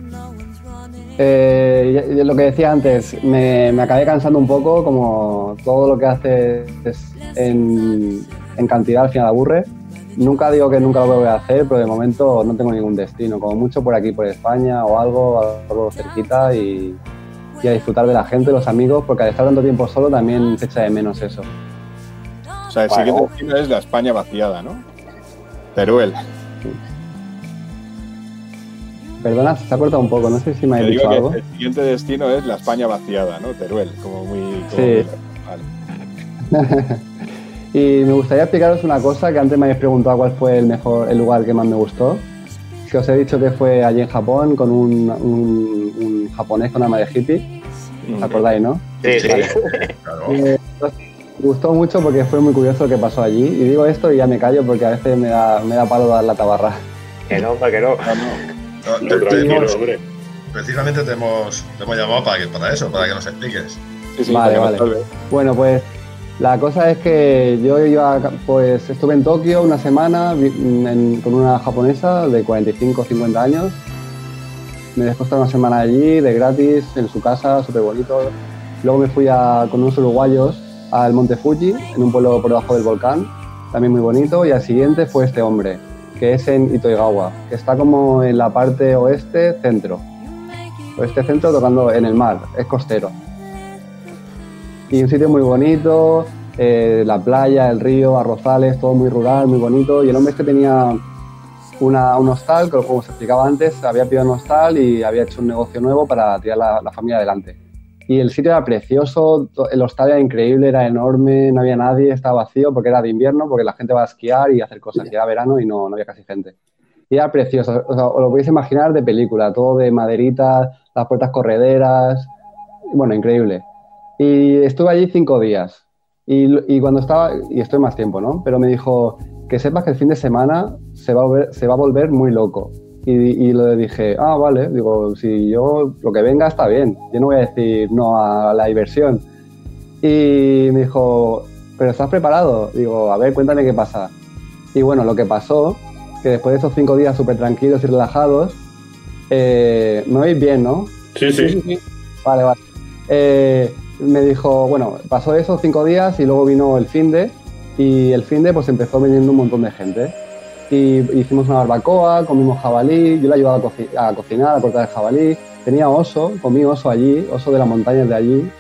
Eh, lo que decía antes, me, me acabé cansando un poco, como todo lo que haces en, en cantidad al final aburre. Nunca digo que nunca lo voy a hacer, pero de momento no tengo ningún destino, como mucho por aquí, por España o algo, algo cerquita y, y a disfrutar de la gente, los amigos, porque al estar tanto tiempo solo también se echa de menos eso. O sea, el bueno. siguiente destino es la España vaciada, ¿no? Teruel. Sí. Perdona, se ha cortado un poco, no sé si me ha dicho algo. El siguiente destino es la España vaciada, ¿no? Teruel, como muy... Como sí. Muy... Vale. Y me gustaría explicaros una cosa, que antes me habéis preguntado cuál fue el mejor, el lugar que más me gustó. Que os he dicho que fue allí en Japón con un, un, un japonés con alma de hippie. ¿Os acordáis, no? Sí, sí. Vale. Claro. Eh, me gustó mucho porque fue muy curioso lo que pasó allí. Y digo esto y ya me callo porque a veces me da, me da palo dar la tabarra. Que no, que no. No, no. No, te, te hemos, precisamente te hemos, te hemos llamado para, que, para eso, para que nos expliques. Sí, sí, vale, vale. Bueno, pues la cosa es que yo iba, pues estuve en Tokio una semana en, con una japonesa de cuarenta y cinco o cincuenta años. Me dejó estar una semana allí, de gratis, en su casa, súper bonito. Luego me fui a, con unos uruguayos al Monte Fuji, en un pueblo por debajo del volcán, también muy bonito. Y al siguiente fue este hombre, que es en Itoigawa, que está como en la parte oeste centro. Oeste centro tocando en el mar, es costero. Y un sitio muy bonito, eh, la playa, el río, arrozales, todo muy rural, muy bonito. Y el hombre este tenía una, un hostal, que como se explicaba antes, había pillado un hostal y había hecho un negocio nuevo para tirar la, la familia adelante. Y el sitio era precioso, el hostal era increíble, era enorme, no había nadie, estaba vacío porque era de invierno, porque la gente va a esquiar y a hacer cosas, y era verano y no, no había casi gente. Y era precioso, o sea, os lo podéis imaginar de película, todo de maderita, las puertas correderas, bueno, increíble. Y estuve allí cinco días, y, y cuando estaba, y estoy más tiempo, ¿no? Pero me dijo, que sepas que el fin de semana se va a volver, se va a volver muy loco. Y, y le dije, ah, vale, digo, si yo, lo que venga está bien, yo no voy a decir no a la diversión. Y me dijo, ¿pero estás preparado? Digo, a ver, cuéntame qué pasa. Y bueno, lo que pasó, que después de esos cinco días súper tranquilos y relajados, eh, ¿me oís bien, no? Sí, sí. sí, sí. Vale, vale. Eh, me dijo, bueno, pasó eso cinco días y luego vino el finde, y el finde pues empezó viniendo un montón de gente. Y hicimos una barbacoa, comimos jabalí, yo le ayudaba a, co a cocinar, a cortar el jabalí. Tenía oso, comí oso allí, oso de las montañas de allí.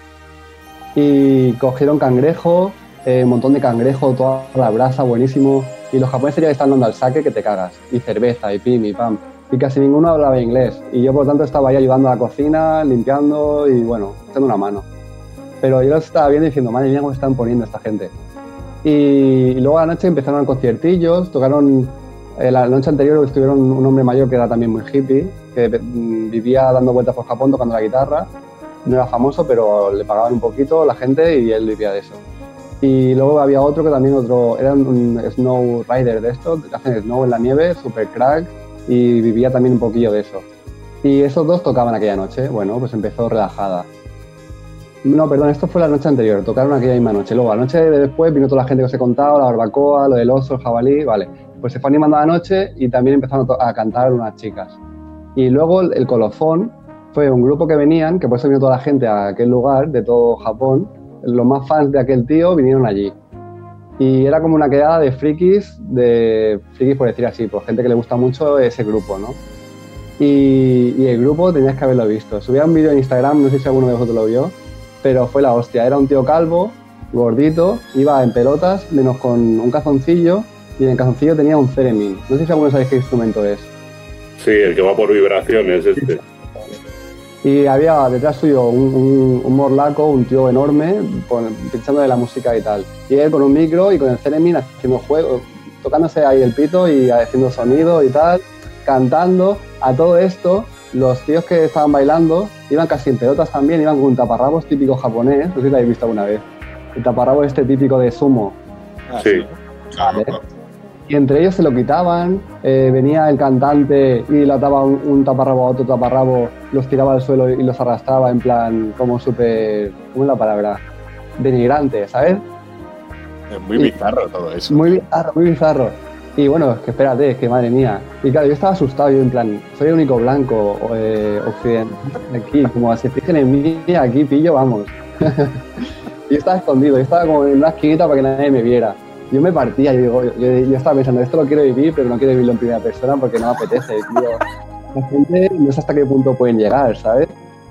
Y cogieron cangrejo, eh, un montón de cangrejo, toda la brasa, buenísimo. Y los japoneses ya están dando al sake que te cagas. Y cerveza, y pim, y pam. Y casi ninguno hablaba inglés. Y yo, por lo tanto, estaba ahí ayudando a la cocina, limpiando y, bueno, echando una mano. Pero yo los estaba viendo y diciendo, madre mía, cómo están poniendo esta gente. Y, y luego a la noche empezaron conciertillos, tocaron... Eh, la noche anterior estuvieron un hombre mayor que era también muy hippie, que mm, vivía dando vueltas por Japón tocando la guitarra. No era famoso, pero le pagaban un poquito la gente y él vivía de eso. Y luego había otro que también otro, era un snow rider de estos, que hacen snow en la nieve, super crack, y vivía también un poquillo de eso. Y esos dos tocaban aquella noche. Bueno, pues empezó relajada. No, perdón, esto fue la noche anterior, tocaron aquella misma noche. Luego, la noche de después vino toda la gente que os he contado, la barbacoa, lo del oso, el jabalí, vale. Pues se fue animando a la noche y también empezaron a cantar unas chicas. Y luego el colofón fue un grupo que venían, que por eso vino toda la gente a aquel lugar, de todo Japón. Los más fans de aquel tío vinieron allí. Y era como una quedada de frikis, de frikis por decir así, por gente que le gusta mucho ese grupo, ¿no? Y, y el grupo tenías que haberlo visto. Subía un vídeo en Instagram, no sé si alguno de vosotros lo vio, pero fue la hostia. Era un tío calvo, gordito, iba en pelotas, menos con un calzoncillo, y en el calzoncillo tenía un theremin. No sé si alguno sabéis qué instrumento es. Sí, el que va por vibraciones, este. Y había detrás suyo un, un, un morlaco, un tío enorme, pinchando de la música y tal. Y él con un micro y con el theremin haciendo juego, tocándose ahí el pito y haciendo sonido y tal, cantando. A todo esto, los tíos que estaban bailando iban casi en pelotas también, iban con un taparrabos típico japonés, no sé si lo habéis visto alguna vez. El taparrabo este típico de sumo. Sí. ¿Vale? Y entre ellos se lo quitaban, eh, venía el cantante y le ataba un, un taparrabo a otro taparrabo, los tiraba al suelo y los arrastraba en plan como súper, ¿cómo es la palabra? Denigrante, ¿sabes? Es muy y, bizarro todo eso. Muy bizarro, muy bizarro. Y bueno, es que espérate, es que madre mía. Y claro, yo estaba asustado, yo en plan, soy el único blanco eh, occidental aquí, como si fijen en mí, aquí pillo, vamos. Yo estaba escondido, yo estaba como en una esquinita para que nadie me viera. Yo me partía, yo, digo, yo, yo estaba pensando, esto lo quiero vivir, pero no quiero vivirlo en primera persona porque no me apetece, tío. La gente no sé hasta qué punto pueden llegar, ¿sabes?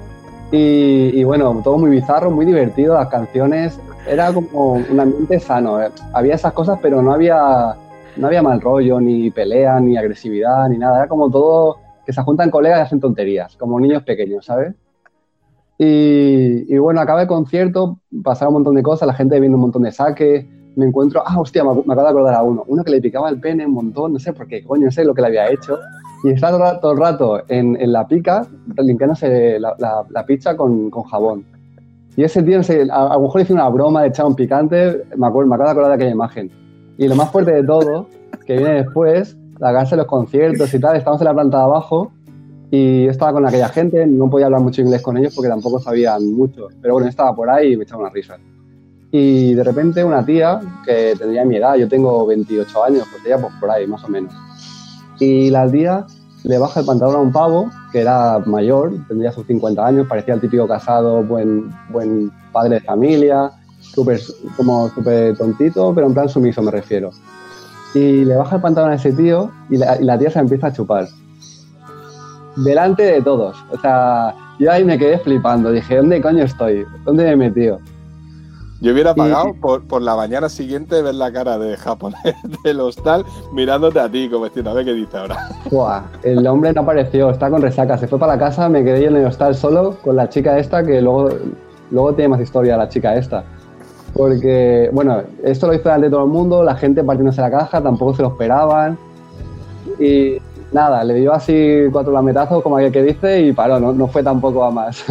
Y, y bueno, todo muy bizarro, muy divertido, las canciones, era como un ambiente sano. ¿eh? Había esas cosas, pero no había, no había mal rollo, ni pelea, ni agresividad, ni nada. Era como todo que se juntan colegas y hacen tonterías, como niños pequeños, ¿sabes? Y, y bueno, acaba el concierto, pasaron un montón de cosas, la gente viendo un montón de saques. Me encuentro, ah, hostia, me, me acabo de acordar a uno, uno que le picaba el pene un montón, no sé por qué, coño, no sé lo que le había hecho, y estaba todo, todo el rato en, en la pica, limpiándose la, la, la pizza con, con jabón. Y ese tío, no sé, a, a lo mejor hice una broma, le echaba un picante, me, acuerdo, me acabo de acordar de aquella imagen. Y lo más fuerte de todo, que viene después, la casa de los conciertos y tal, estábamos en la planta de abajo, y yo estaba con aquella gente, no podía hablar mucho inglés con ellos porque tampoco sabían mucho, pero bueno, yo estaba por ahí y me echaba una risa. Y de repente una tía que tendría mi edad, yo tengo veintiocho años, pues ella pues por ahí más o menos. Y la tía le baja el pantalón a un pavo que era mayor, tendría sus cincuenta años, parecía el típico casado, buen, buen padre de familia, super, como súper tontito, pero en plan sumiso me refiero. Y le baja el pantalón a ese tío y la, y la tía se empieza a chupar. Delante de todos. O sea, yo ahí me quedé flipando. Dije, ¿dónde coño estoy? ¿Dónde me he metido? Yo hubiera pagado y... por, por la mañana siguiente ver la cara de japonés del hostal mirándote a ti, como diciendo, a ver qué dice ahora. Buah, el hombre no apareció, está con resaca. Se fue para la casa, me quedé yo en el hostal solo con la chica esta, que luego, luego tiene más historia la chica esta. Porque, bueno, esto lo hizo delante de todo el mundo, la gente partiéndose la caja, tampoco se lo esperaban. Y nada, le dio así cuatro lametazos, como aquel que dice, y paró, no, no fue tampoco a más.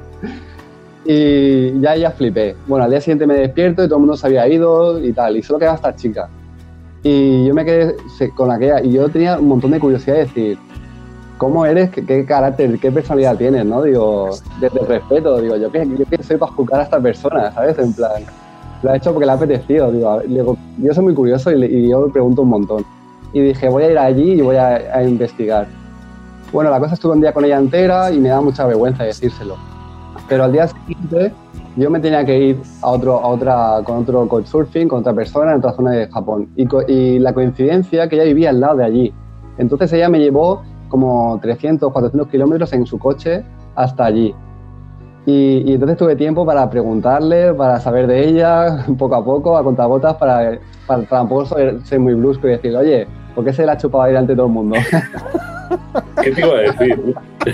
Y ya, ya flipé. Bueno, al día siguiente me despierto y todo el mundo se había ido y tal, y solo quedaba esta chica. Y yo me quedé con aquella, y yo tenía un montón de curiosidad de decir, ¿cómo eres? ¿Qué, qué carácter, qué personalidad tienes? ¿No? Digo, desde el respeto, digo, yo qué, yo qué soy para juzgar a esta persona, ¿sabes? En plan, lo ha hecho porque le ha apetecido, digo, digo yo soy muy curioso y, y yo le pregunto un montón. Y dije, voy a ir allí y voy a, a investigar. Bueno, la cosa estuve un día con ella entera y me da mucha vergüenza decírselo. Pero al día siguiente yo me tenía que ir a otro, a otra, con otro couchsurfing, con otra persona en otra zona de Japón. Y, co- y la coincidencia que ella vivía al lado de allí. Entonces ella me llevó como trescientos, cuatrocientos kilómetros en su coche hasta allí. Y, y entonces tuve tiempo para preguntarle, para saber de ella, poco a poco, a contagotas, para, para tampoco ser, ser muy brusco y decirle, oye, ¿por qué se la ha chupado ahí delante de todo el mundo? ¿Qué te iba a decir?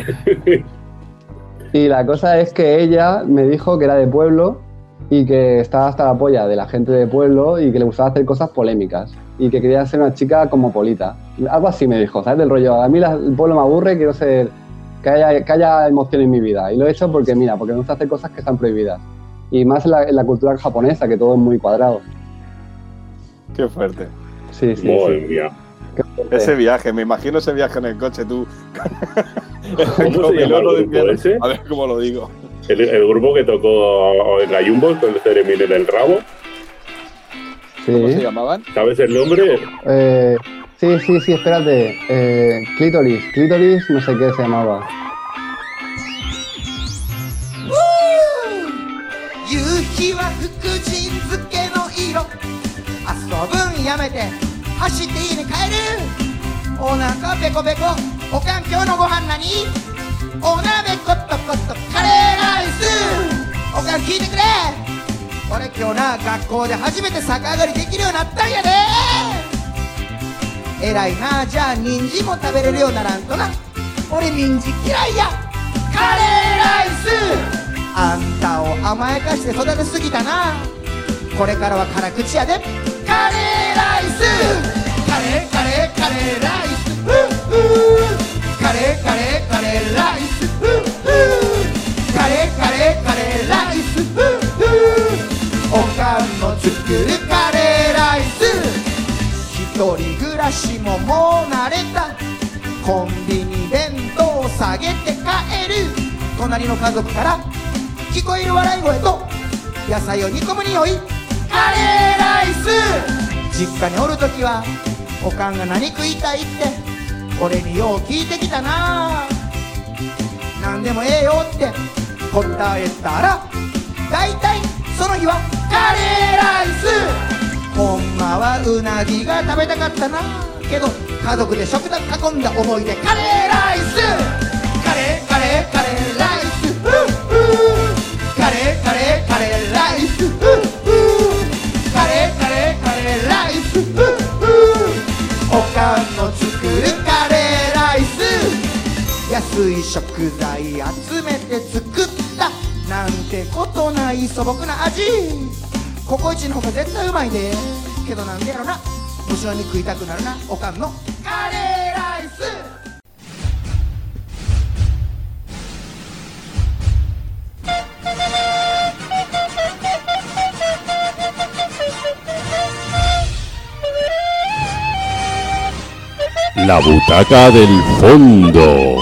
Y la cosa es que ella me dijo que era de pueblo y que estaba hasta la polla de la gente de pueblo y que le gustaba hacer cosas polémicas y que quería ser una chica cosmopolita. Algo así me dijo, ¿sabes? Del rollo, a mí la, el pueblo me aburre, quiero ser... Que haya, que haya emoción en mi vida. Y lo he hecho porque, mira, porque me gusta hacer cosas que están prohibidas. Y más en la, en la cultura japonesa, que todo es muy cuadrado. Qué fuerte. Sí, sí, Madre sí. mía. Ese viaje, me imagino ese viaje en el coche, tú. ¿Cómo se llama el grupo ese? A ver cómo lo digo. El, el grupo que tocó en la Jumbo con el Ceremín en el rabo. Sí. ¿Cómo se llamaban? ¿Sabes el nombre? Eh, sí, sí, sí, espérate. Eh, Clítoris. Clítoris, no sé qué se llamaba. 夕日は福神漬けの色遊ぶんやめて走って家に帰るお腹ペコペコおかん今日のご飯何お鍋コットコットカレーライスおかん聞いてくれ俺今日な学校で初めて逆上がりできるようになったんやで偉いなじゃあ人参も食べれるようにならんとな俺人参嫌いやカレーライスあんたを甘やかして育てすぎたなこれからは辛口やでカレーライスカレーカレーカレーライスフッフーカレーカレーカレーライスフッフーカレーカレーカレーライスフッフーおかんの作るカレーライス一人暮らしももう慣れたコンビニ弁当下げて帰る隣の家族から聞こえる笑い声と野菜を煮込む匂いカレーライス実家におるときはおかんが何食いたいって俺によう聞いてきたな何でもええよって答えたらだいたいその日はカレーライスほんまはうなぎが食べたかったなけど家族で食卓囲んだ思い出カレーライスカレーカレーカレーライスフッフーカレーカレーカレーライスフッフーカレーカレーカレーライスフッフーおかんの作るカレーライス安い食材集めて作ったなんてことない素朴な味ココイチの方が絶対うまいでけどなんでやろな無性に食いたくなるなおかんのカレーライス La butaca del fondo.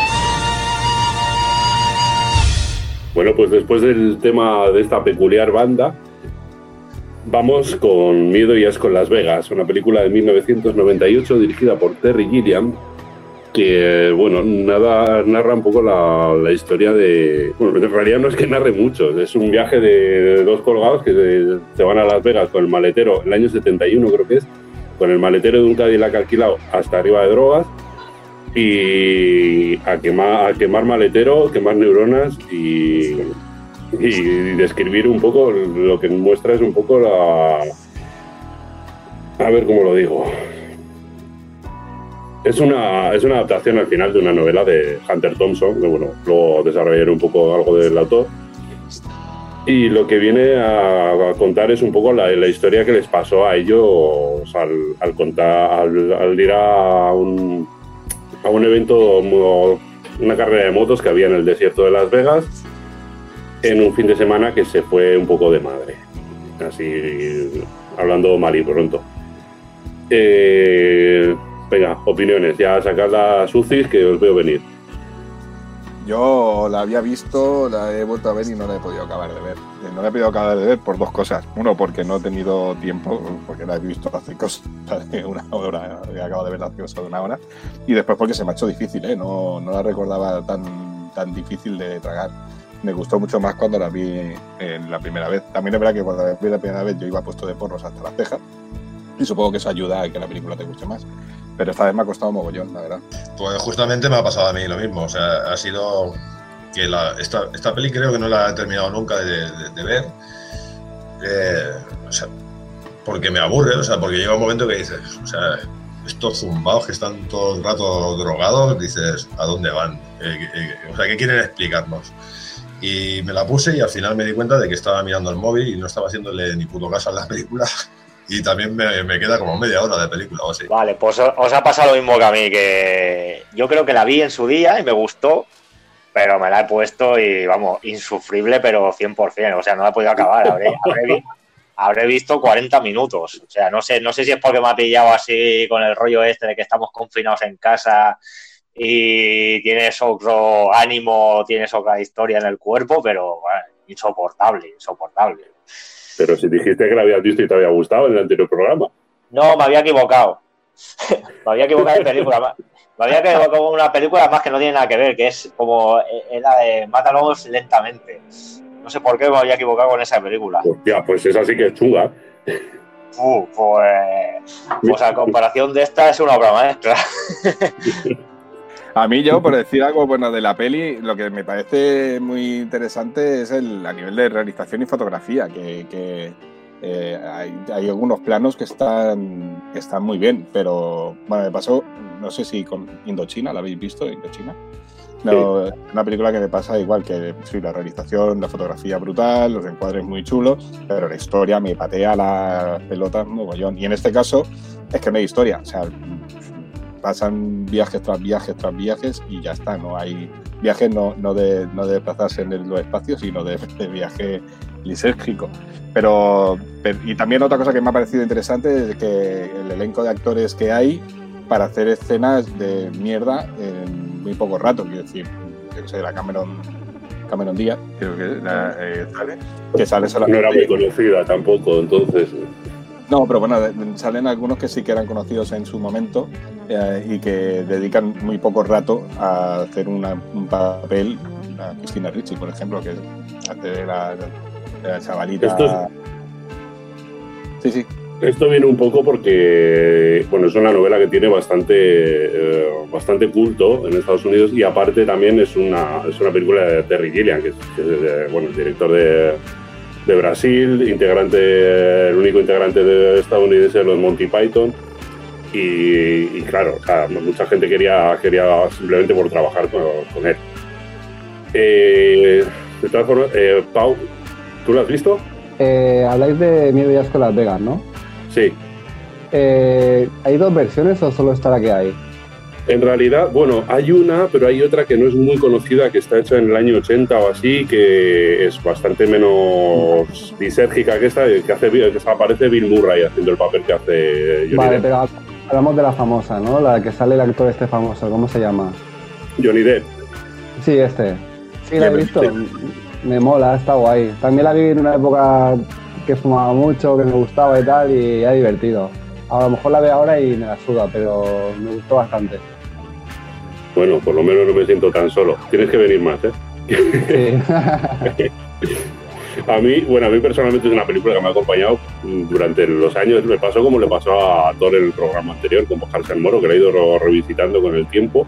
Bueno, pues después del tema de esta peculiar banda, vamos con Miedo y Asco en Las Vegas, una película de mil novecientos noventa y ocho dirigida por Terry Gilliam, que, bueno, nada, narra un poco la, la historia de... Bueno, en realidad no es que narre mucho, es un viaje de dos colgados que se, se van a Las Vegas con el maletero, el año setenta y uno creo que es, con el maletero de un Cadillac alquilado hasta arriba de drogas y a quemar, a quemar maletero, quemar neuronas y, y describir un poco, lo que muestra es un poco la... A ver cómo lo digo. Es una, es una adaptación al final de una novela de Hunter Thompson, que bueno, luego desarrollaré un poco algo del autor. Y lo que viene a, a contar es un poco la, la historia que les pasó a ellos al, al contar, al, al ir a un, a un evento, una carrera de motos que había en el desierto de Las Vegas, en un fin de semana que se fue un poco de madre, así hablando mal y pronto. Eh, venga, opiniones, ya sacad las U C Is que os veo venir. Yo la había visto, la he vuelto a ver y no la he podido acabar de ver. No la he podido acabar de ver por dos cosas. Uno, porque no he tenido tiempo, porque la he visto hace cosa de una hora, he acabado de verla hace cosa de una hora. Y después porque se me ha hecho difícil, ¿eh? No, no la recordaba tan, tan difícil de tragar. me gustó mucho más cuando la vi en la primera vez. También es verdad que cuando la vi la primera vez yo iba puesto de porros hasta las cejas y supongo que eso ayuda a que la película te guste más. Pero esta vez me ha costado mogollón, la verdad. Pues justamente me ha pasado a mí lo mismo. O sea, ha sido que la, esta, esta peli creo que no la he terminado nunca de, de, de ver. Eh, o sea, porque me aburre, o sea, porque llega un momento que dices, o sea, estos zumbados que están todo el rato drogados, dices, ¿a dónde van? Eh, eh, o sea, ¿qué quieren explicarnos? Y me la puse y al final me di cuenta de que estaba mirando el móvil y no estaba haciéndole ni puto caso a la película. Y también me, me queda como media hora de película o así. Vale, pues os ha pasado lo mismo que a mí, que yo creo que la vi en su día y me gustó, pero me la he puesto y, vamos, insufrible, pero cien por ciento. O sea, no la he podido acabar. Habré, habré, habré visto cuarenta minutos. O sea, no sé, no sé si es porque me ha pillado así con el rollo este de que estamos confinados en casa y tienes otro ánimo, tienes otra historia en el cuerpo, pero bueno, insoportable, insoportable. Pero si dijiste que la habías visto y te había gustado en el anterior programa. No, me había equivocado. me había equivocado de película. Me había equivocado con una película más que no tiene nada que ver, que es como es la de Mátalos lentamente. No sé por qué me había equivocado con esa película. Hostia, pues esa sí que es chunga. Uh, pues, pues a comparación de esta es una obra maestra. A mí yo, por decir algo bueno de la peli, lo que me parece muy interesante es el a nivel de realización y fotografía, que, que eh, hay, hay algunos planos que están, que están muy bien, pero bueno, me pasó, no sé si con Indochina, ¿la habéis visto? Indochina. No, sí. Una película que me pasa igual, que sí, la realización, la fotografía brutal, los encuadres muy chulos, pero la historia me patea las pelotas mogollón. Y en este caso es que no hay historia, o sea, pasan viajes tras viajes tras viajes y ya está, no hay viajes no, no, de, no de desplazarse en los espacios, sino de, de viaje lisérgico. Pero, pero, y también otra cosa que me ha parecido interesante es que el elenco de actores que hay para hacer escenas de mierda en muy poco rato, quiero decir, yo que sé, la Cameron, Cameron Díaz, creo que la, eh, sale, que sale solamente... No era muy conocida tampoco, entonces... No, pero bueno, salen algunos que sí que eran conocidos en su momento eh, y que dedican muy poco rato a hacer una, un papel. A Christina Ricci, por ejemplo, que hace la, la chavalita. Esto es... Sí, sí. Esto viene un poco porque, bueno, es una novela que tiene bastante, eh, bastante culto en Estados Unidos y aparte también es una, es una película de Terry Gilliam, que es, que es de, bueno, el director de... de Brasil, integrante, el único integrante de estadounidense de los Monty Python y, y claro, o sea, mucha gente quería, quería simplemente por trabajar con, con él. Eh, de todas formas, eh, Pau, ¿tú lo has visto? Eh, habláis de Miedo y Asco en Las Vegas, ¿no? Sí. Eh, ¿Hay dos versiones o solo está la que hay? En realidad, bueno, hay una, pero hay otra que no es muy conocida, que está hecha en el año ochenta o así, que es bastante menos disérgica que esta, que, hace, que aparece Bill Murray haciendo el papel que hace Johnny Vale, Depp. pero hablamos de la famosa, ¿no? La que sale el actor este famoso, ¿cómo se llama? Johnny Depp. Sí, este. Sí, la he visto. Me mola, está guay. También la vi en una época que fumaba mucho, que me gustaba y tal, y era divertido. A lo mejor la veo ahora y me la suda, pero me gustó bastante. Bueno, por lo menos no me siento tan solo. Tienes que venir más, ¿eh? Sí. A mí, bueno, a mí personalmente es una película que me ha acompañado durante los años. Me pasó como le pasó a Thor en el programa anterior, con Bajarse al Moro, que la he ido revisitando con el tiempo.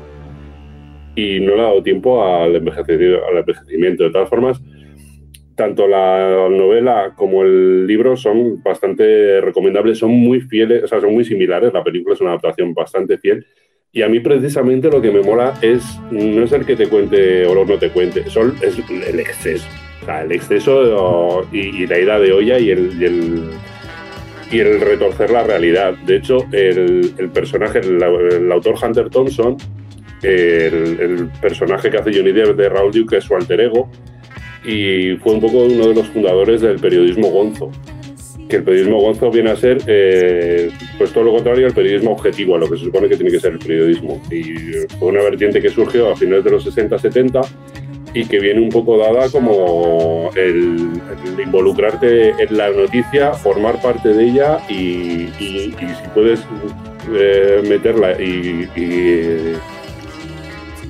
Y no le ha dado tiempo al envejecimiento. Al envejecimiento. De todas formas, tanto la novela como el libro son bastante recomendables, son muy fieles, o sea, son muy similares. La película es una adaptación bastante fiel. Y a mí precisamente lo que me mola es, no es el que te cuente o no te cuente, son, es el exceso. O sea, el exceso y, y la ida de olla y el, y el, y el retorcer la realidad. De hecho, el, el personaje, el, el autor Hunter Thompson, el, el personaje que hace Johnny Depp de Raoul Duke es su alter ego y fue un poco uno de los fundadores del periodismo gonzo. Que el periodismo gonzo viene a ser eh, pues todo lo contrario al periodismo objetivo, a lo que se supone que tiene que ser el periodismo. Y fue una vertiente que surgió a finales de los sesenta setenta y que viene un poco dada como el, el involucrarte en la noticia, formar parte de ella y, y, y si puedes eh, meterla y, y,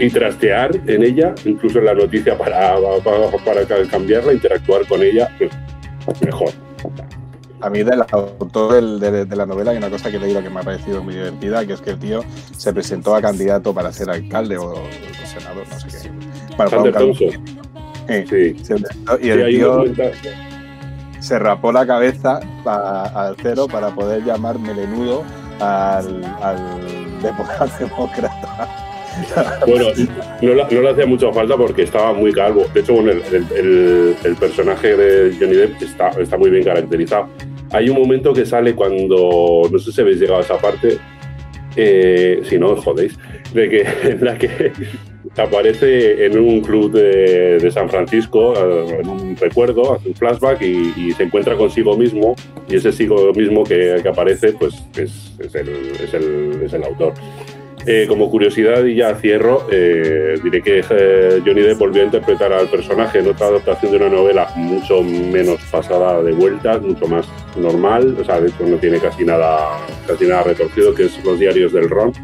y trastear en ella, incluso en la noticia para, para, para cambiarla, interactuar con ella, pues mejor. A mí del autor del, de, de la novela hay una cosa que he leído que me ha parecido muy divertida, que es que el tío se presentó a candidato para ser alcalde o, o senador, no sé qué. Bueno, Sander Thompson. Sí, sí. Se, y el sí, tío se rapó la cabeza pa, al cero para poder llamar melenudo al, al, al demócrata. Bueno, no, no le hacía mucha falta porque estaba muy calvo. De hecho, bueno, el, el, el personaje de Johnny Depp está, está muy bien caracterizado. Hay un momento que sale cuando, no sé si habéis llegado a esa parte, eh, si no os jodéis, de que, en la que aparece en un club de, de San Francisco, en un recuerdo, hace un flashback y, y se encuentra consigo mismo, y ese sigo mismo que, que aparece, pues es, es, el, es, el, es el autor. Eh, como curiosidad, y ya cierro, eh, diré que eh, Johnny Depp volvió a interpretar al personaje en otra adaptación de una novela mucho menos pasada de vueltas, mucho más normal, o sea, de hecho no tiene casi nada, casi nada retorcido, que es Los diarios del Ron.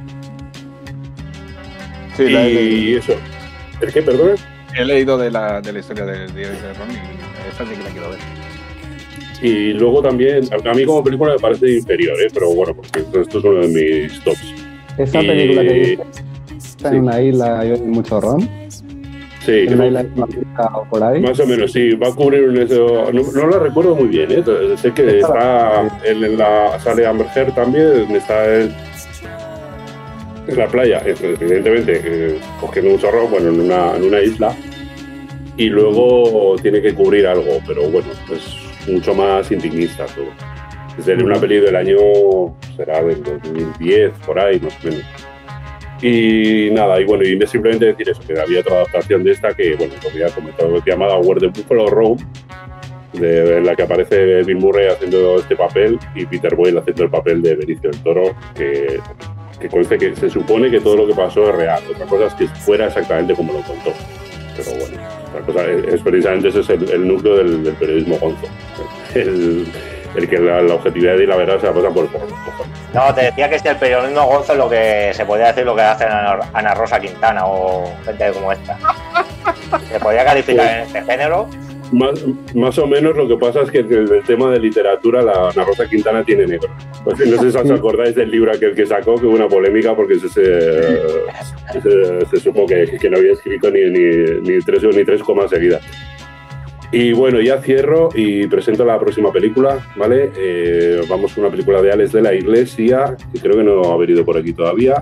Sí, y la eso. ¿El qué, perdón? He leído de la, de la historia del diario del Ron y esa sí que la quiero ver. Y luego también, a mí como película me parece inferior, ¿eh? Pero bueno, porque esto es uno de mis tops. Esa y... película que dice, está sí. en una isla y hay mucho ron. Sí, en una isla por ahí. Más o menos, sí, va a cubrir un eso. No, no la recuerdo muy bien, ¿eh? Sé que está, está en, en la sale Amber Heard también, está en, en la playa, evidentemente, eh, cogiendo un chorro, bueno, en una, en una isla, y luego tiene que cubrir algo, pero bueno, es mucho más intimista todo. Desde una peli del año, será del dos mil diez, por ahí, más o menos. Y nada, y bueno, y simplemente decir eso, que había otra adaptación de esta que, bueno, lo había comentado, llamada Where the Buffalo Roam, de, en la que aparece Bill Murray haciendo este papel y Peter Boyle haciendo el papel de Benicio del Toro, que, que conste que se supone que todo lo que pasó es real. Otra cosa es que fuera exactamente como lo contó. Pero bueno, otra cosa es, es precisamente ese es el, el núcleo del, del periodismo gonzo. El, el que la, la objetividad y la verdad se la pasan por el cojones. No, te decía que si el periodismo gonzo es lo que se podría decir lo que hace Ana, Ana Rosa Quintana o gente como esta. ¿Se podría calificar sí. en este género? Más, más o menos. Lo que pasa es que el, el tema de literatura, la Ana Rosa Quintana tiene negro. Pues, no sé si os acordáis del libro aquel que sacó, que hubo una polémica porque se, se, se, se supo que, que no había escrito ni, ni, ni, tres, ni tres comas seguidas. Y bueno, ya cierro y presento la próxima película, ¿vale? Eh, vamos con una película de Alex de la Iglesia, que creo que no ha venido por aquí todavía.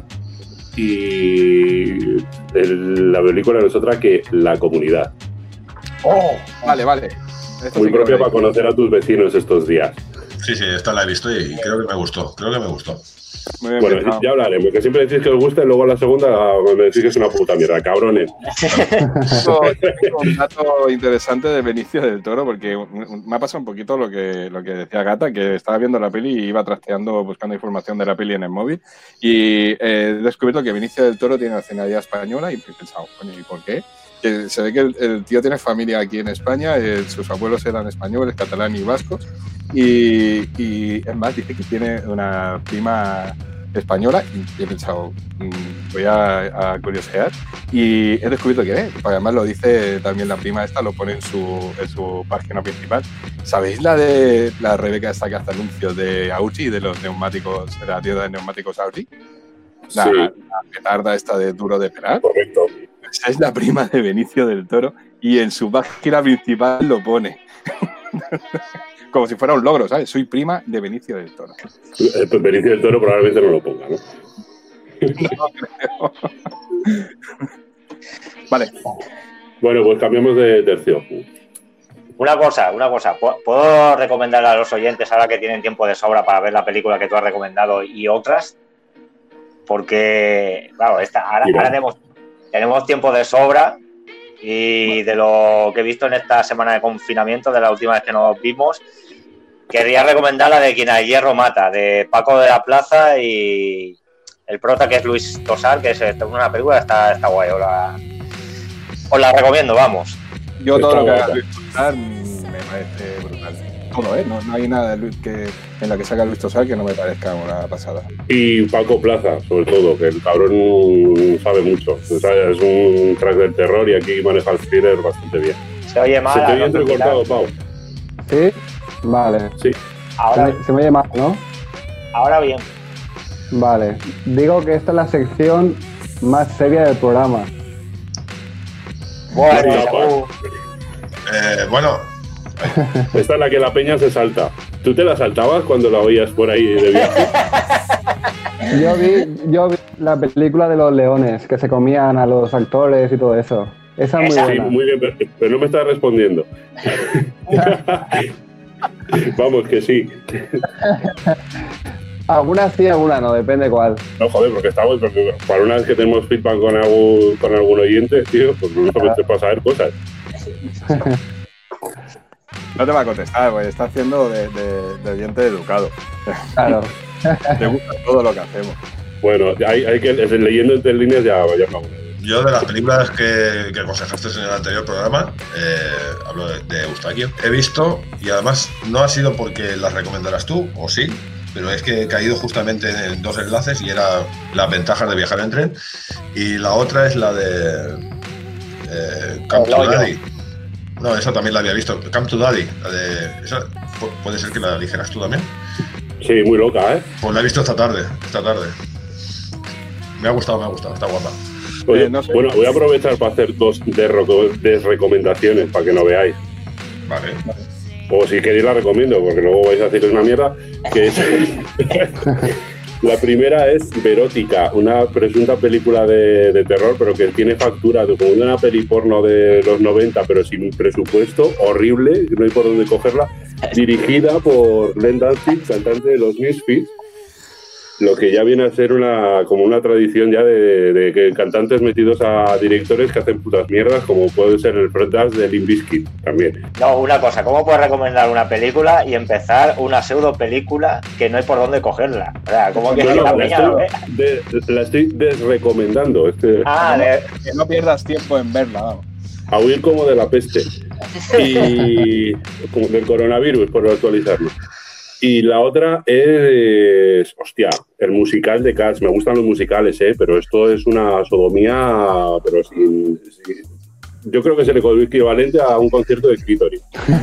Y el, la película no es otra que La Comunidad. ¡Oh! Vale, vale. Esto muy sí propia para conocer a tus vecinos estos días. Sí, sí, esta la he visto y creo que me gustó. Creo que me gustó. Muy bien, bueno, pensado. Ya hablaremos, que siempre decís que os gusta y luego a la segunda me decís que es una puta mierda, cabrones. Un dato interesante de Benicio del Toro, porque me ha pasado un poquito lo que, lo que decía Gata, que estaba viendo la peli y iba trasteando, buscando información de la peli en el móvil, y eh, he descubierto que Benicio del Toro tiene nacionalidad española y he pensado, coño, ¿y por qué? Que se ve que el, el tío tiene familia aquí en España, eh, sus abuelos eran españoles, catalán y vascos, y, y es más, dice que tiene una prima española y he pensado, mmm, voy a, a curiosear y he descubierto que es, porque además lo dice también la prima esta, lo pone en su, en su página principal. ¿Sabéis la de la Rebeca esta que hace anuncios de Audi, de los neumáticos, de la tienda de neumáticos Audi? La, sí. la petarda esta de Duro de Pelar. Correcto. Esa es la prima de Benicio del Toro y en su página principal lo pone. Como si fuera un logro, ¿sabes? Soy prima de Benicio del Toro. Eh, pues Benicio del Toro probablemente no lo ponga, ¿no? No creo. Vale. Bueno, pues cambiamos de tercio. Una cosa, una cosa. ¿Puedo recomendar a los oyentes, ahora que tienen tiempo de sobra para ver la película que tú has recomendado y otras? Porque, claro, esta, ahora, ahora tenemos, tenemos tiempo de sobra y de lo que he visto en esta semana de confinamiento, de la última vez que nos vimos, querría recomendar la de Quien al hierro mata, de Paco de la Plaza y el prota, que es Luis Tosar, que es una película, está, está guay. Os la, os la recomiendo, vamos. Yo todo lo que haga Luis Tosar me parece brutal. todo, ¿eh? No, no hay nada de Luis que, en la que saca Luis Tosar que no me parezca una pasada. Y Paco Plaza, sobre todo, que el cabrón sabe mucho. O sea, es un crack del terror y aquí maneja el thriller bastante bien. Se oye mal. Se te oye entrecortado, Pau. ¿Sí? Vale. Sí. Ahora, se, me, se me oye mal, ¿no? ahora bien. Vale. Digo que esta es la sección más seria del programa. Bueno, Bueno, Eh, bueno, esta es la que la peña se salta. ¿Tú te la saltabas cuando la oías por ahí de viaje? Yo vi, yo vi la película de los leones, que se comían a los actores y todo eso. Esa es muy Esa. Sí, buena. muy bien, pero, pero no me estás respondiendo. Vamos, que sí. Algunas sí, algunas no, depende cuál. No, joder, porque estamos, porque para una vez que tenemos feedback con algún, con algún oyente, tío, pues no solamente para saber cosas. No te va a contestar, porque está haciendo de, de, de oyente educado. Claro. Te gusta todo lo que hacemos. Bueno, hay, hay que, leyendo entre líneas ya, ya me hago. yo de las películas que, que aconsejaste en el anterior programa, eh, hablo de, de Eustaquio, he visto, y además no ha sido porque las recomendaras tú, o sí, pero es que he caído justamente en dos enlaces y era las ventajas de viajar en tren, y la otra es la de eh, Come to Daddy. No, esa también la había visto. Come to Daddy. La de, esa, ¿puede ser que la dijeras tú también? Sí, muy loca, ¿eh? Pues la he visto esta tarde, esta tarde. Me ha gustado, me ha gustado, está guapa. Oye, Eh, no sé. bueno, voy a aprovechar para hacer dos desrecomendaciones para que no veáis. Vale. O si queréis la recomiendo, porque luego vais a decir que es una mierda. Que es... La primera es Verótica, una presunta película de, de terror, pero que tiene factura de como una peli porno de los noventa, pero sin presupuesto, horrible, no hay por dónde cogerla, dirigida por Len Danzig, cantante de los Misfits, lo que ya viene a ser una como una tradición ya de, de que cantantes metidos a directores que hacen putas mierdas, como puede ser el frontman de Limp Bizkit también. No, una cosa, ¿cómo puedes recomendar una película y empezar una pseudo película que no hay por dónde cogerla? O sea, ¿cómo que No, no, la la, peña lo ve? estoy, de, la estoy desrecomendando. Este, Ah, de... Que no pierdas tiempo en verla, vamos. A huir como de la peste. Y como del coronavirus, por actualizarlo. Y la otra es, hostia, el musical de Cats. Me gustan los musicales, ¿eh? Pero esto es una sodomía, pero sin... sin yo creo que es el equivalente a un concierto de Clítoris.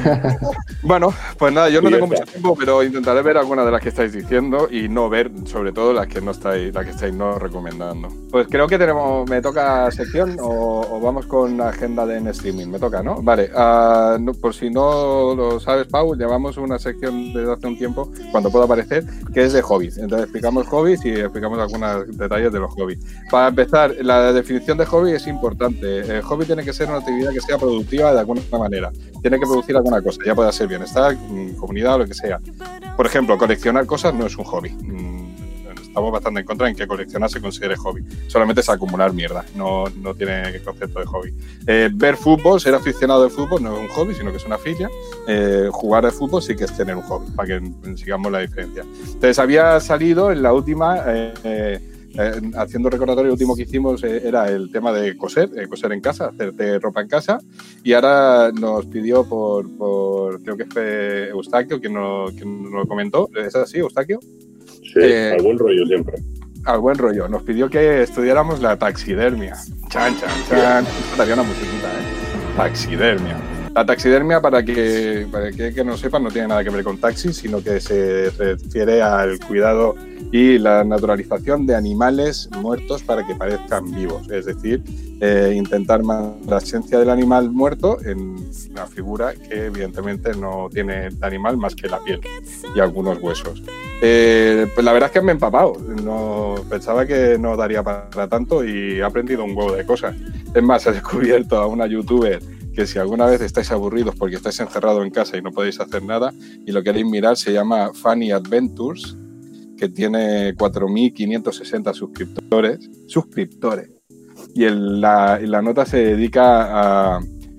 Bueno, pues nada, yo no Y tengo esta. mucho tiempo, pero intentaré ver algunas de las que estáis diciendo y no ver, sobre todo, las que no estáis, las que estáis no recomendando. Pues creo que tenemos, me toca sección o, o vamos con la agenda de en streaming. Me toca, ¿no? Vale, uh, no, por si no lo sabes, Pau, llevamos una sección desde hace un tiempo, cuando pueda aparecer, que es de hobbies. Entonces explicamos hobbies y explicamos algunos detalles de los hobbies. Para empezar, la definición de hobby es importante. El hobby tiene que ser una actividad que sea productiva de alguna manera. Tiene que producir alguna cosa, ya pueda ser bienestar, comunidad o lo que sea. Por ejemplo, coleccionar cosas no es un hobby. Estamos bastante en contra en que coleccionar se considere hobby. Solamente es acumular mierda, no, no tiene concepto de hobby. Eh, ver fútbol, ser aficionado al fútbol no es un hobby, sino que es una filia. Eh, jugar al fútbol sí que es tener un hobby, para que sigamos la diferencia. Entonces, había salido en la última... Eh, eh, Eh, haciendo recordatorio, el último que hicimos eh, era el tema de coser, eh, coser en casa, hacerte ropa en casa, y ahora nos pidió por, por creo que fue Eustaquio quien nos, quien nos lo comentó. ¿Es así, Eustaquio? Sí, Eh, al buen rollo siempre. Al buen rollo, nos pidió que estudiáramos la taxidermia. Chan, chan, chan. Daría una musiquita, ¿eh? Taxidermia. La taxidermia, para que, para que, que no sepan, no tiene nada que ver con taxis, sino que se refiere al cuidado y la naturalización de animales muertos para que parezcan vivos. Es decir, eh, intentar mantener la esencia del animal muerto en una figura que evidentemente no tiene el animal más que la piel y algunos huesos. Eh, pues la verdad es que me he empapado. No, pensaba que no daría para tanto y he aprendido un huevo de cosas. Es más, he descubierto a una youtuber que si alguna vez estáis aburridos porque estáis encerrados en casa y no podéis hacer nada y lo queréis mirar, se llama Funny Adventures, que tiene cuatro mil quinientos sesenta suscriptores, suscriptores. Y el, la, la nota se dedica a,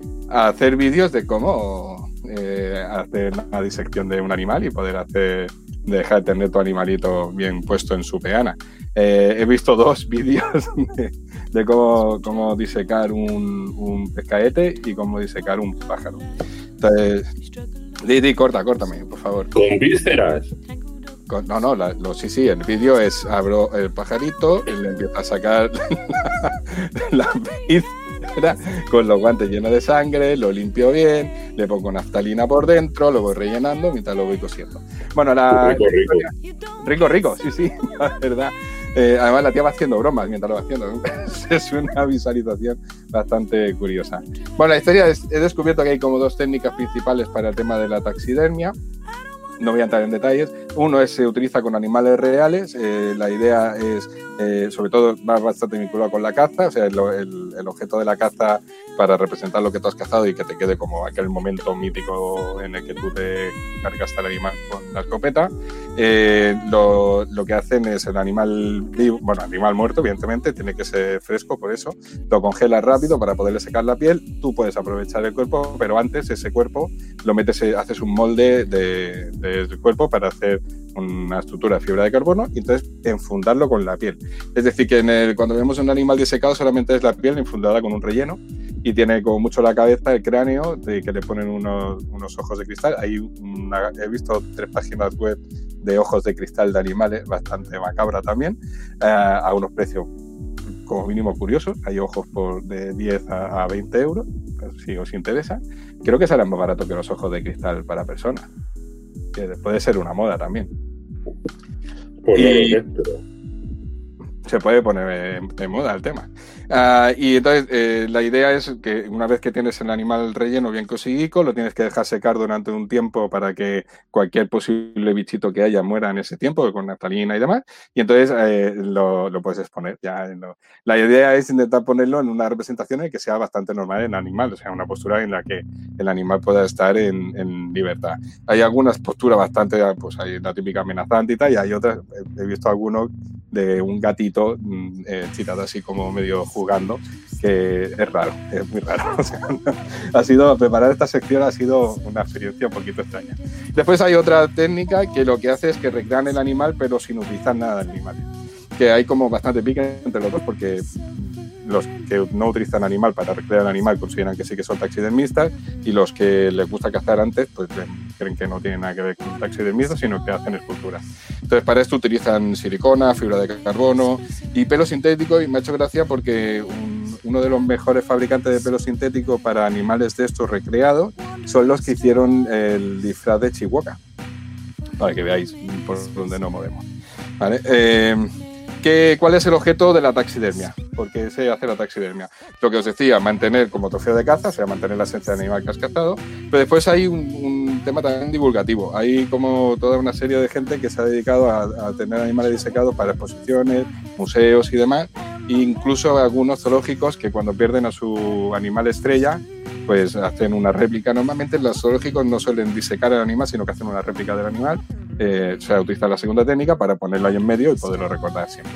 a hacer vídeos de cómo eh, hacer la disección de un animal y poder hacer dejar de tener tu animalito bien puesto en su peana. Eh, he visto dos vídeos de, de cómo, cómo disecar un, un pescaete y cómo disecar un pájaro. Entonces, Di, di, corta, córtame, por favor. Con vísceras. Con, no, no, la, lo, sí, sí, el vídeo es, abro el pajarito y le empiezo a sacar la, la víscera con los guantes llenos de sangre, lo limpio bien, le pongo naftalina por dentro, lo voy rellenando mientras lo voy cosiendo. Bueno, la... Rico, rico. Rico, rico, sí, sí, la verdad. Eh, además, la tía va haciendo bromas mientras lo va haciendo. Es una visualización bastante curiosa. Bueno, la historia es, he descubierto que hay como dos técnicas principales para el tema de la taxidermia. No voy a entrar en detalles. Uno es se utiliza con animales reales. Eh, la idea es, eh, sobre todo, va bastante vinculado con la caza. O sea, el, el, el objeto de la caza para representar lo que tú has cazado y que te quede como aquel momento mítico en el que tú te cargaste al animal con la escopeta. Eh, lo, lo que hacen es el animal vivo, bueno, animal muerto, evidentemente, tiene que ser fresco, por eso lo congelas rápido para poderle secar la piel. Tú puedes aprovechar el cuerpo, pero antes ese cuerpo lo metes, haces un molde de, de, del cuerpo para hacer una estructura de fibra de carbono y entonces enfundarlo con la piel. Es decir, que en el, cuando vemos un animal disecado solamente es la piel enfundada con un relleno y tiene como mucho la cabeza, el cráneo, de que le ponen unos, unos ojos de cristal. Hay una, he visto tres páginas web de ojos de cristal de animales, bastante macabra también, eh, a unos precios como mínimo curiosos. Hay ojos por de diez a veinte euros, si os interesa. Creo que serán más baratos que los ojos de cristal para personas, que puede ser una moda también. Pues y no lo sé, pero... se puede poner en, en moda el tema. Uh, y entonces eh, la idea es que una vez que tienes el animal relleno bien cosidico, lo tienes que dejar secar durante un tiempo para que cualquier posible bichito que haya muera en ese tiempo, con naftalina y demás, y entonces eh, lo, lo puedes exponer. Ya lo, la idea es intentar ponerlo en una representación en que sea bastante normal en el animal, o sea, una postura en la que el animal pueda estar en, en libertad. Hay algunas posturas bastante, pues hay la típica amenazante y tal, y hay otras, he, he visto algunos de un gatito eh, citado así como medio jugando, que es raro, es muy raro. O sea, no, ha sido, preparar esta sección ha sido una experiencia un poquito extraña. Después hay otra técnica que lo que hace es que recrean el animal pero sin utilizar nada del animal. Que hay como bastante pique entre los dos porque los que no utilizan animal para recrear el animal consideran que sí que son taxidermistas y los que les gusta cazar antes pues creen que no tienen nada que ver con taxidermistas sino que hacen esculturas. Entonces para esto utilizan silicona, fibra de carbono y pelo sintético, y me ha hecho gracia porque un, uno de los mejores fabricantes de pelo sintético para animales de estos recreados son los que hicieron el disfraz de Chihuahua, para que veáis por dónde nos movemos. ¿Vale? Eh, ¿Qué, ¿Cuál es el objeto de la taxidermia? ¿Por qué se hace la taxidermia? Lo que os decía, mantener como trofeo de caza, o sea, mantener la esencia del animal que has cazado, pero después hay un, un tema también divulgativo. Hay como toda una serie de gente que se ha dedicado a, a tener animales disecados para exposiciones, museos y demás, e incluso algunos zoológicos que cuando pierden a su animal estrella, pues hacen una réplica. Normalmente los zoológicos no suelen disecar el animal, sino que hacen una réplica del animal. Eh, o sea, utilizar la segunda técnica para ponerlo ahí en medio y poderlo recordar siempre.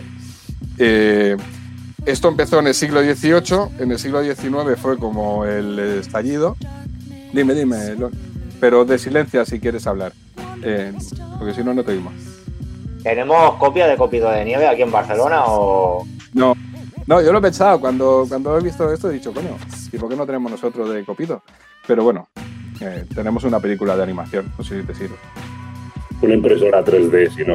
Eh, esto empezó en el siglo dieciocho, en el siglo diecinueve fue como el estallido. Dime, dime, Lon. Pero de silencio si quieres hablar, eh, porque si no, no te oímos. ¿Tenemos copia de Copito de Nieve aquí en Barcelona o...? No, no, yo lo he pensado, cuando, cuando he visto esto he dicho, coño, ¿y por qué no tenemos nosotros de Copito? Pero bueno, eh, tenemos una película de animación, no sé si te sirve. Una impresora tres D, si no.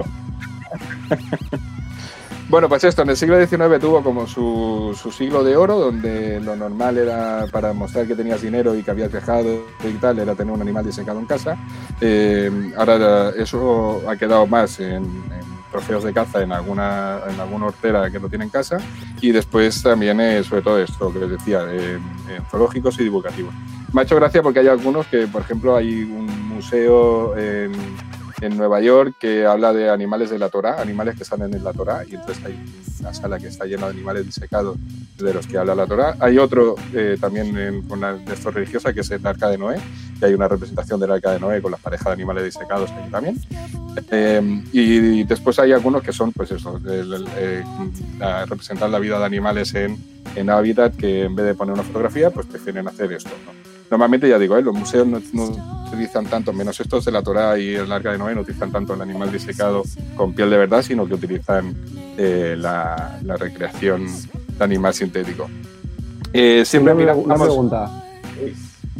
Bueno, pues esto, en el siglo diecinueve tuvo como su, su siglo de oro, donde lo normal era, para mostrar que tenías dinero y que habías viajado y tal, era tener un animal disecado en casa. Eh, ahora eso ha quedado más en, en trofeos de caza en alguna, en alguna hortera que lo tiene en casa, y después también, eh, sobre todo esto que les decía, eh, en zoológicos y divulgativos. Me ha hecho gracia porque hay algunos que, por ejemplo, hay un museo en... en Nueva York que habla de animales de la Torá, animales que salen en la Torá, y entonces hay una sala que está llena de animales disecados de los que habla la Torá. Hay otro eh, también en, con la de esto religiosa, que es el Arca de Noé, que hay una representación del Arca de Noé con las parejas de animales disecados ahí también. Eh, y después hay algunos que son, pues eso, el, el, eh, la, representar la vida de animales en, en hábitat, que en vez de poner una fotografía, pues prefieren hacer esto, ¿no? Normalmente, ya digo, ¿eh? Los museos no, no utilizan tanto, menos estos de la Torá y el Arca de Noé, no utilizan tanto el animal disecado con piel de verdad, sino que utilizan eh, la, la recreación de animal sintético. Eh, siempre una, miramos... una pregunta.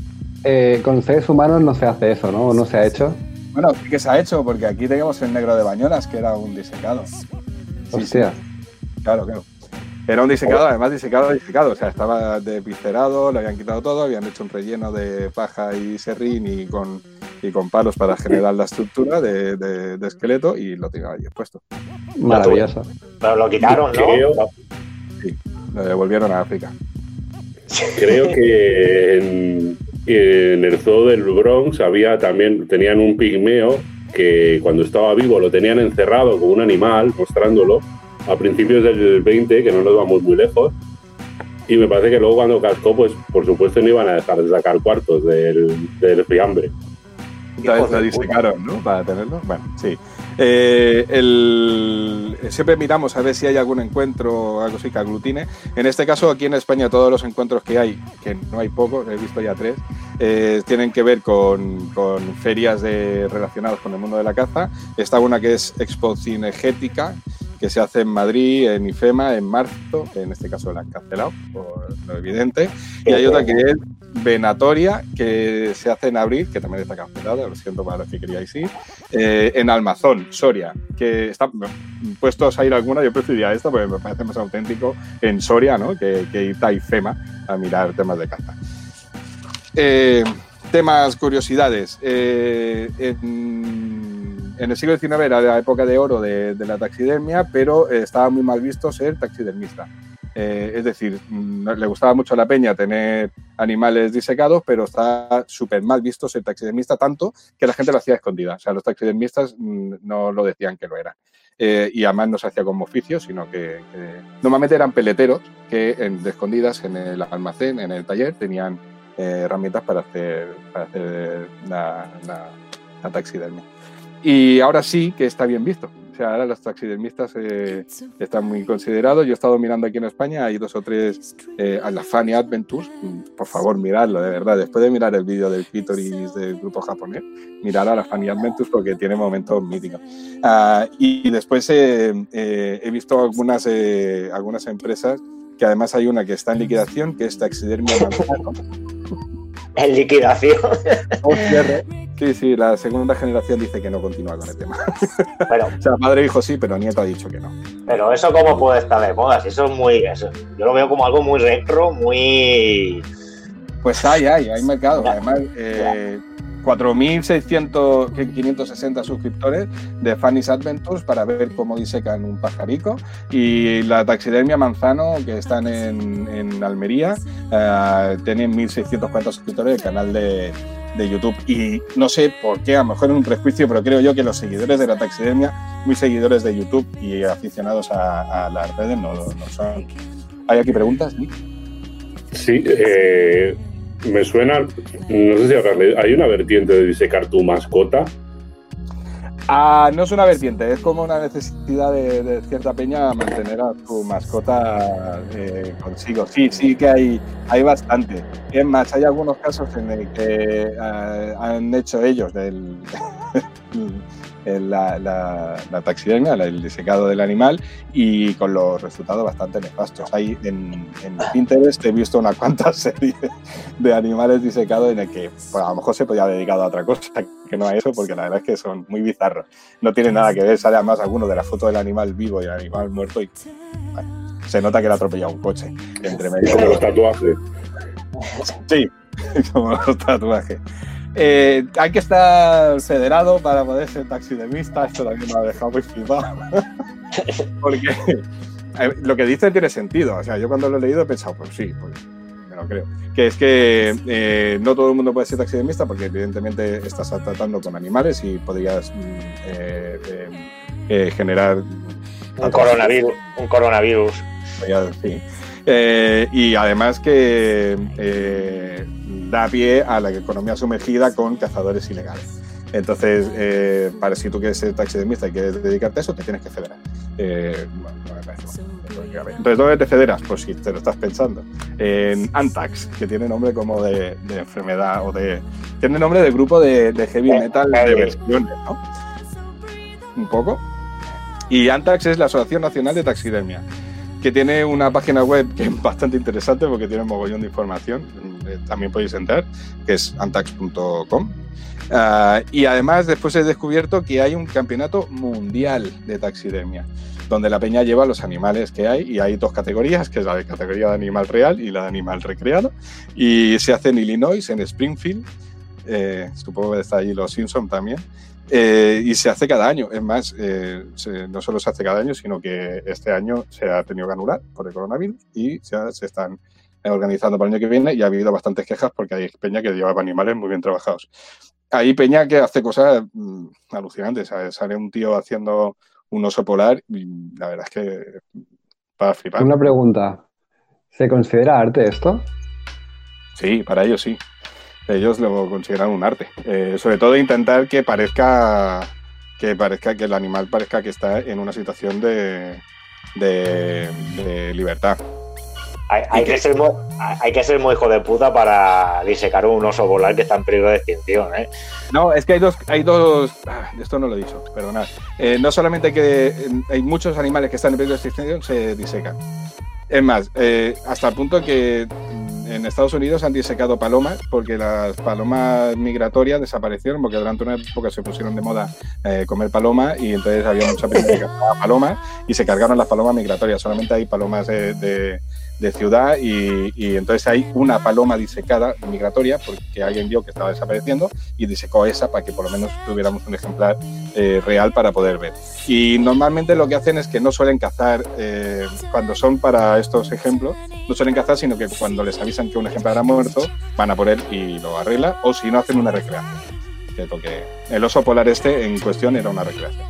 eh, con seres humanos no se hace eso, ¿no? No se ha hecho. Bueno, sí que se ha hecho, porque aquí teníamos el negro de Bañolas, que era un disecado. Sí, Hostia. Sí. Claro, claro. Era un disecado, además disecado, disecado. O sea, estaba desviscerado, le habían quitado todo, habían hecho un relleno de paja y serrín y con, y con palos para generar la estructura de, de, de esqueleto y lo tenían allí expuesto. Maravilloso. Pero lo quitaron, ¿no? Creo, sí, lo devolvieron a África. Creo que en, en el zoo del Bronx había también, tenían un pigmeo que cuando estaba vivo lo tenían encerrado como un animal, mostrándolo, a principios del veinte, que no nos vamos muy lejos, y me parece que luego cuando cascó, pues por supuesto no iban a dejar de sacar cuartos del, del fiambre. Entonces lo disecaron, ¿no? Para tenerlo. Bueno, sí. Eh, el, siempre miramos a ver si hay algún encuentro o algo así que aglutine. En este caso, aquí en España, todos los encuentros que hay, que no hay pocos, he visto ya tres, eh, tienen que ver con, con ferias de, relacionadas con el mundo de la caza. Está una que es Expo Cinegética, que se hace en Madrid, en IFEMA, en marzo, que en este caso la han cancelado, por lo evidente. Y hay otra que es Venatoria, que se hace en abril, que también está cancelada, lo siento para los que queríais ir, eh, en Almazón, Soria, que está puestos a ir alguna, yo preferiría esta porque me parece más auténtico en Soria, ¿no? que, que ir a IFEMA a mirar temas de caza. Eh, temas, curiosidades. Eh, en, en el siglo diecinueve era la época de oro de, de la taxidermia, pero eh, estaba muy mal visto ser taxidermista. Eh, es decir, le gustaba mucho a la peña tener animales disecados, pero está súper mal visto ser taxidermista, tanto que la gente lo hacía escondida. O sea, los taxidermistas no lo decían que lo eran. Eh, y además no se hacía como oficio, sino que, que normalmente eran peleteros que en, de escondidas en el almacén, en el taller, tenían eh, herramientas para hacer, para hacer la, la, la taxidermia. Y ahora sí que está bien visto. O sea, ahora los taxidermistas eh, están muy considerados. Yo he estado mirando aquí en España, hay dos o tres eh, a la Funny Adventures. Por favor, miradlo, de verdad. Después de mirar el vídeo del clítoris del grupo japonés, mirar a la Funny Adventures porque tiene momentos míticos. Uh, y después eh, eh, he visto algunas, eh, algunas empresas que además hay una que está en liquidación, que es Taxidermia Manzano. En liquidación. Sí, sí, la segunda generación dice que no continúa con el tema. Pero, o sea, padre e hijo sí, pero nieto ha dicho que no. Pero eso cómo puede estar de moda, si eso es muy... Eso, yo lo veo como algo muy retro, muy... Pues hay, hay, hay mercado. Ya, además, eh, cuatro mil seiscientos, quinientos sesenta suscriptores de Funny's Adventures para ver cómo disecan un pajarico. Y la taxidermia Manzano, que están en, en Almería, uh, tienen mil seiscientos cuarenta suscriptores del canal de... de YouTube, y no sé por qué, a lo mejor es un prejuicio, pero creo yo que los seguidores de la taxidermia, muy seguidores de YouTube y aficionados a, a las redes, no, no son. ¿Hay aquí preguntas? ¿Sí? Sí, eh, me suena, no sé si habrás leído, hay una vertiente de disecar tu mascota. Ah, no es una vertiente, es como una necesidad de, de cierta peña mantener a tu mascota eh, consigo. Sí, sí que hay, hay bastante. Es más, hay algunos casos en el que uh, han hecho ellos del, la, la, la taxidermia, el disecado del animal, y con los resultados bastante nefastos. Hay en, en Pinterest he visto unas cuantas series de animales disecados en el que pues, a lo mejor se podía haber dedicado a otra cosa que no a eso, porque la verdad es que son muy bizarros. No tiene nada que ver, sale además alguno de la foto del animal vivo y el animal muerto y bueno, se nota que le ha atropellado un coche entre medio. Como los tatuajes. Sí, como los tatuajes. Eh, hay que estar federado para poder ser taxidermista. Esto también me ha dejado muy flipado. Porque eh, lo que dice tiene sentido. O sea, yo cuando lo he leído he pensado, pues sí, pues me lo creo. Que es que eh, no todo el mundo puede ser taxidermista porque evidentemente estás tratando con animales y podrías eh, eh, eh, generar un coronavirus. Un coronavirus. Sí. Eh, y además que eh, da pie a la economía sumergida con cazadores ilegales. Entonces, eh, para si tú quieres ser taxidermista y quieres dedicarte a eso, te tienes que federar. Eh, bueno, no me parece bueno. Entonces, ¿dónde te federas? Pues si te lo estás pensando. En Anthrax, que tiene nombre como de, de enfermedad o de... Tiene nombre de grupo de, de heavy metal de versiones, ¿no? Un poco. Y Anthrax es la Asociación Nacional de Taxidermia. que tiene una página web que es bastante interesante porque tiene un mogollón de información, eh, también podéis entrar, que es antax punto com. Uh, y además después he descubierto que hay un campeonato mundial de taxidermia, donde la peña lleva los animales que hay, y hay dos categorías, que es la de categoría de animal real y la de animal recreado, y se hace en Illinois, en Springfield, eh, supongo que está allí los Simpson también, eh, y se hace cada año. Es más, eh, se, no solo se hace cada año, sino que este año se ha tenido que anular por el coronavirus y ya se están organizando para el año que viene, y ha habido bastantes quejas porque hay peña que lleva animales muy bien trabajados. Hay peña que hace cosas mmm, alucinantes, ¿sabes? Sale un tío haciendo un oso polar y la verdad es que para flipar. Una pregunta, ¿se considera arte esto? Sí, para ellos sí. Ellos lo consideran un arte. Eh, sobre todo intentar que parezca que parezca que el animal parezca que está en una situación de, de, de libertad. Hay, hay, que, que ser muy, hay que ser muy hijo de puta para disecar un oso polar que está en peligro de extinción, ¿eh? No, es que hay dos... Hay dos esto no lo he dicho, perdonad. Eh, no solamente que hay muchos animales que están en peligro de extinción, se disecan. Es más, eh, hasta el punto que en Estados Unidos han disecado palomas porque las palomas migratorias desaparecieron, porque durante una época se pusieron de moda eh, comer paloma, y entonces había mucha peña que cazaba palomas y se cargaron las palomas migratorias. Solamente hay palomas de, de, de ciudad, y, y entonces hay una paloma disecada migratoria porque alguien vio que estaba desapareciendo y disecó esa para que por lo menos tuviéramos un ejemplar eh, real para poder ver. Y normalmente lo que hacen es que no suelen cazar eh, cuando son para estos ejemplos, no suelen cazar, sino que cuando les avisan que un ejemplar ha muerto, van a por él y lo arreglan, o si no, hacen una recreación. Que porque el oso polar este en cuestión era una recreación.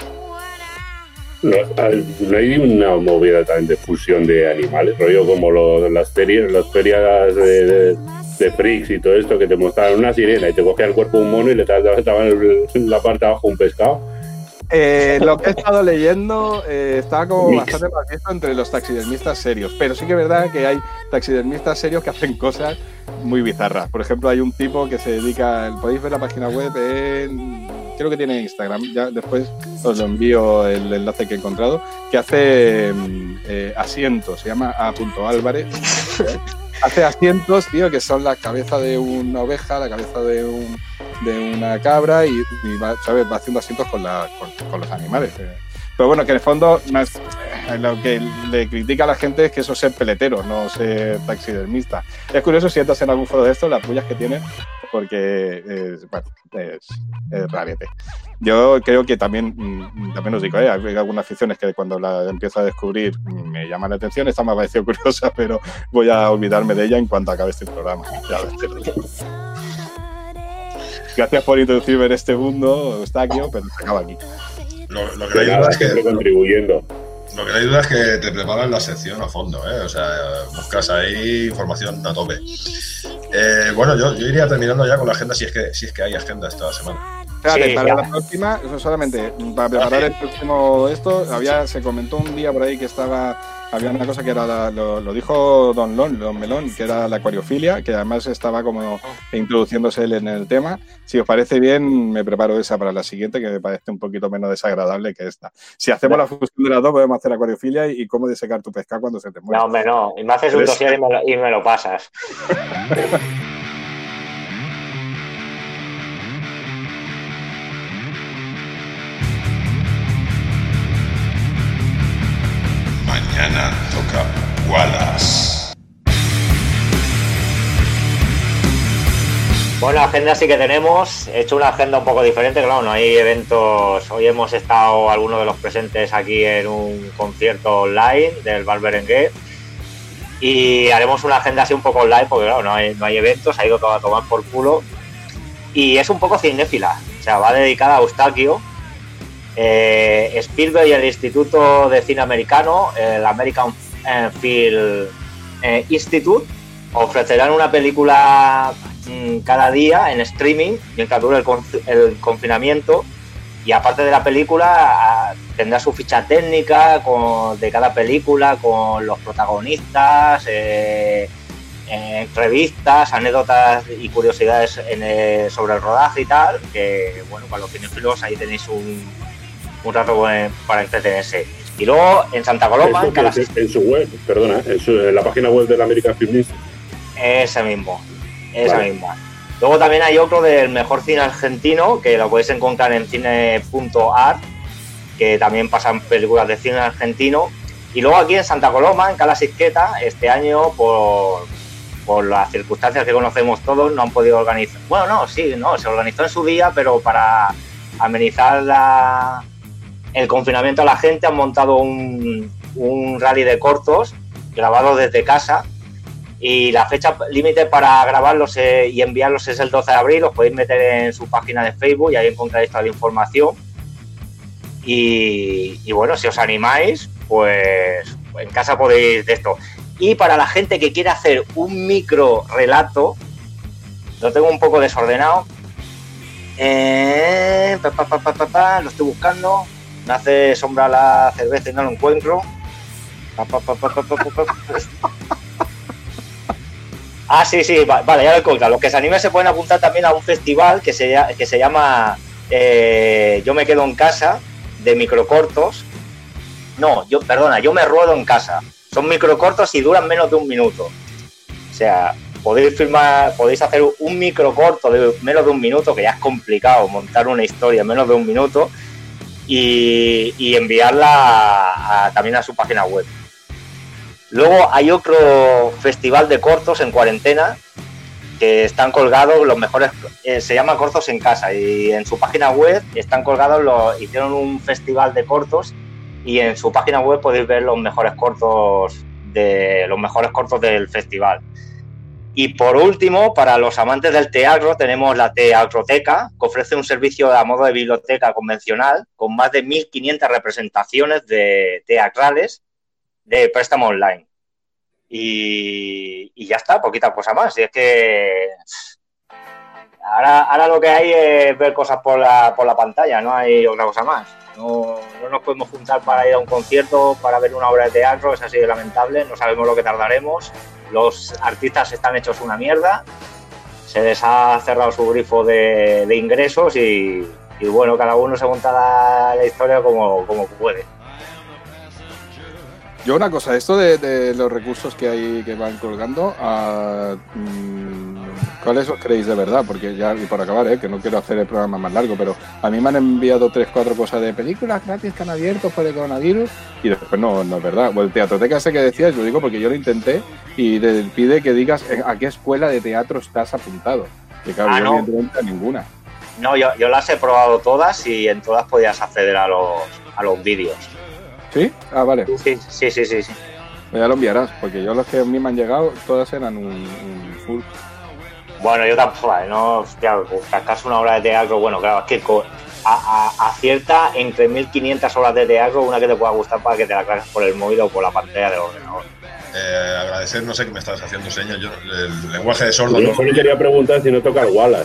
No, no hay una movida también de fusión de animales, rollo como lo, las ferias, las ferias de, de, de freaks y todo esto, que te mostraban una sirena y te cogía el cuerpo de un mono y le estaba en la parte de abajo un pescado. Eh, lo que he estado leyendo eh, está como Mix. bastante mal visto entre los taxidermistas serios, pero sí que es verdad que hay taxidermistas serios que hacen cosas muy bizarras. Por ejemplo, hay un tipo que se dedica, podéis ver la página web, en, creo que tiene Instagram, ya después os lo envío el enlace que he encontrado, que hace eh, asientos, se llama A. Álvarez. Hace asientos, tío, que son la cabeza de una oveja, la cabeza de un de una cabra, y, y va, ¿sabes? va haciendo asientos con, la, con, con los animales. Pero bueno, que en el fondo más, eh, lo que le critica a la gente es que eso es ser peletero, no ser taxidermista. Es curioso si entras en algún foro de estos, las pullas que tienen, porque es, bueno, es, es rarete. Yo creo que también, también os digo, ¿eh? hay algunas aficiones que cuando la empiezo a descubrir me llaman la atención. Esta me ha parecido curiosa, pero voy a olvidarme de ella en cuanto acabe este programa. Gracias por introducirme en este mundo, Eustaquio, pero se acaba aquí. Lo, lo que no hay duda es que contribuyendo. Lo que no hay duda es que te preparan la sección a fondo, ¿eh? O sea, buscas ahí información a tope. Eh, bueno, yo, yo iría terminando ya con la agenda, si es que si es que hay agenda esta semana. Espérate, sí, para ya. la próxima, eso solamente para preparar el próximo esto, había se comentó un día por ahí que estaba había una cosa que era la, lo, lo dijo Don Lon, Don Melón, que era la acuariofilia, que además estaba como introduciéndose él en el tema. Si os parece bien, me preparo esa para la siguiente, que me parece un poquito menos desagradable que esta. Si hacemos la fusión de las dos, podemos hacer acuariofilia y, y cómo disecar tu pescado cuando se te muere. No, hombre, no. Y me haces un dossier y me lo, y me lo pasas. Mañana toca Wallace. Bueno, agenda sí que tenemos. He hecho una agenda un poco diferente, claro, no hay eventos. Hoy hemos estado algunos de los presentes aquí en un concierto online del Bar Berenguer. Y haremos una agenda así un poco online, porque claro, no hay, no hay eventos, ha ido todo a tomar por culo. Y es un poco cinéfila, o sea, va dedicada a Eustaquio. Eh, Spielberg y el Instituto de Cine Americano, el American eh, Film eh, Institute, ofrecerán una película mmm, cada día en streaming mientras dure el, con, el confinamiento, y aparte de la película tendrá su ficha técnica con, de cada película, con los protagonistas, eh, eh, revistas, anécdotas y curiosidades en, eh, sobre el rodaje y tal, que bueno, para los cinéfilos ahí tenéis un un rato para entretenerse. Y luego en Santa Coloma, en, cada... en su web, perdona, en, su, en la página web del American Film Institute. Ese mismo, esa vale. misma. Luego también hay otro del mejor cine argentino, que lo podéis encontrar en cine punto art, que también pasan películas de cine argentino. Y luego aquí en Santa Coloma, en Cala Sisqueta, este año, por, por las circunstancias que conocemos todos, no han podido organizar. Bueno, no, sí, no, se organizó en su día, pero para amenizar la... el confinamiento a la gente han montado un, un rally de cortos grabados desde casa y la fecha límite para grabarlos eh, y enviarlos es el doce de abril. Os podéis meter en su página de Facebook y ahí encontraréis toda la información y, y bueno, si os animáis, pues en casa podéis de esto. Y para la gente que quiere hacer un micro relato, lo tengo un poco desordenado, eh, pa, pa, pa, pa, pa, pa, lo estoy buscando. Me hace sombra la cerveza y no lo encuentro. Pa, pa, pa, pa, pa, pa, pa, pa. Ah, sí, sí, vale, ya lo he encontrado. Los que se animen se pueden apuntar también a un festival que se, que se llama eh, Yo me quedo en casa, de microcortos. No, yo, perdona, Yo me ruedo en casa. Son microcortos y duran menos de un minuto. O sea, podéis filmar, podéis hacer un microcorto de menos de un minuto, que ya es complicado montar una historia en menos de un minuto. Y, y enviarla a, a, también a su página web. Luego hay otro festival de cortos en cuarentena que están colgados los mejores, eh, se llama Cortos en Casa, y en su página web están colgados, los, hicieron un festival de cortos y en su página web podéis ver los mejores cortos de los mejores cortos del festival. Y por último, para los amantes del teatro, tenemos la Teatroteca, que ofrece un servicio a modo de biblioteca convencional con más de mil quinientas representaciones de teatrales de préstamo online. Y, y ya está, poquita cosa más. Y es que ahora, ahora lo que hay es ver cosas por la, por la pantalla, no hay otra cosa más. No, no nos podemos juntar para ir a un concierto, para ver una obra de teatro, es así de lamentable, no sabemos lo que tardaremos. Los artistas están hechos una mierda, se les ha cerrado su grifo de, de ingresos y, y bueno, cada uno se monta la, la historia como, como puede. Yo una cosa, esto de, de los recursos que hay que van colgando, uh, mmm, ¿cuáles os creéis de verdad? Porque ya, y por acabar, ¿eh? Que no quiero hacer el programa más largo, pero a mí me han enviado tres, cuatro cosas de películas gratis que han abierto por el coronavirus y después no, no es verdad. O el Teatroteca ese que decías, yo digo porque yo lo intenté y te pide que digas a qué escuela de teatro estás apuntado. Que claro, ah, yo no. no evidentemente a ninguna. No, yo, yo las he probado todas y en todas podías acceder a los, a los vídeos. ¿Sí? Ah, vale. Sí, sí, sí, sí, sí. Ya lo enviarás, porque yo los que a mí me han llegado, todas eran un, un full. Bueno, yo tampoco, no, hostia, cascarse una obra de teatro, bueno, claro, es que a, a, acierta entre mil quinientas obras de teatro una que te pueda gustar para que te la clases por el móvil o por la pantalla del ordenador. Eh, agradecer, no sé qué me estás haciendo señas, yo el lenguaje de sordo. Yo solo quería preguntar si no toca el Wallace.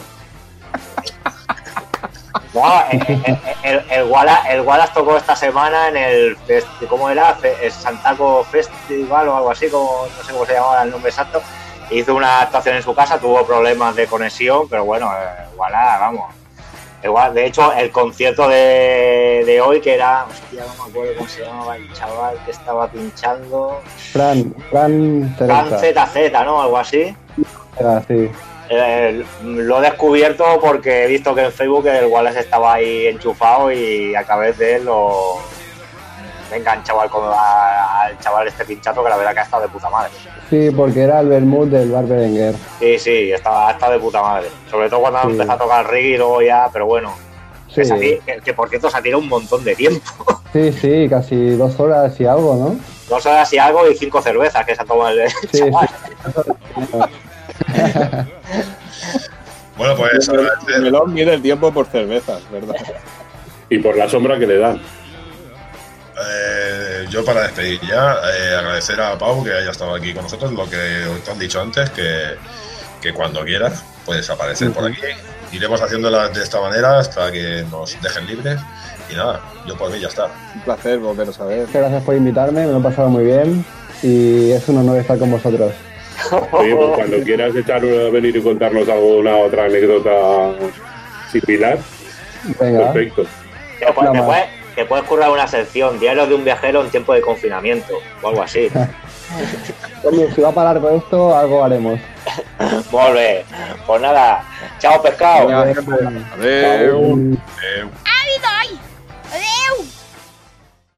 No, el, el, el, el, Wallace, el Wallace tocó esta semana en el, ¿cómo era? El Santaco Festival o algo así, como, no sé cómo se llamaba el nombre exacto. Hizo una actuación en su casa, tuvo problemas de conexión, pero bueno, el Wallace, vamos. El Wallace, de hecho, el concierto de, de hoy, que era, hostia, no me acuerdo cómo se llamaba el chaval que estaba pinchando. Fran, Fran Fran Z Z, ¿no? Algo así. Era así. Eh, lo he descubierto porque he visto que en Facebook el Wallace estaba ahí enchufado y a través de él lo me he enganchado al, al chaval este pinchazo, que la verdad que ha estado de puta madre. Sí, porque era el vermut del Bar Berenguer. Sí, sí, estaba, ha estado de puta madre. Sobre todo cuando sí. empezó a tocar el reggae y luego ya, pero bueno. Sí. Que, ti, que, que por cierto se ha tirado un montón de tiempo. Sí, sí, casi dos horas y algo, ¿no? Dos horas y algo y cinco cervezas que se ha tomado el sí, chaval. Sí. Bueno, pues el melón mide el tiempo por cervezas, ¿verdad? Y por la sombra que le dan. Eh, yo para despedir ya, eh, agradecer a Pau que haya estado aquí con nosotros, lo que te han dicho antes, que, que cuando quieras puedes aparecer uh-huh. por aquí. Iremos haciéndolas de esta manera hasta que nos dejen libres. Y nada, yo por mí ya está. Un placer volveros a ver. Gracias por invitarme, me lo he pasado muy bien y es un honor estar con vosotros. Oye, pues cuando quieras echar a venir y contarnos alguna otra anécdota similar, venga. Perfecto. Pero, pues, ¿me, puedes, que puedes currar una sección, diarios de un viajero en tiempo de confinamiento, o algo así. Oye, si va a parar con esto, algo haremos. Muy bien. Pues nada, chao pescado. Adiós. Adeu. Adeu.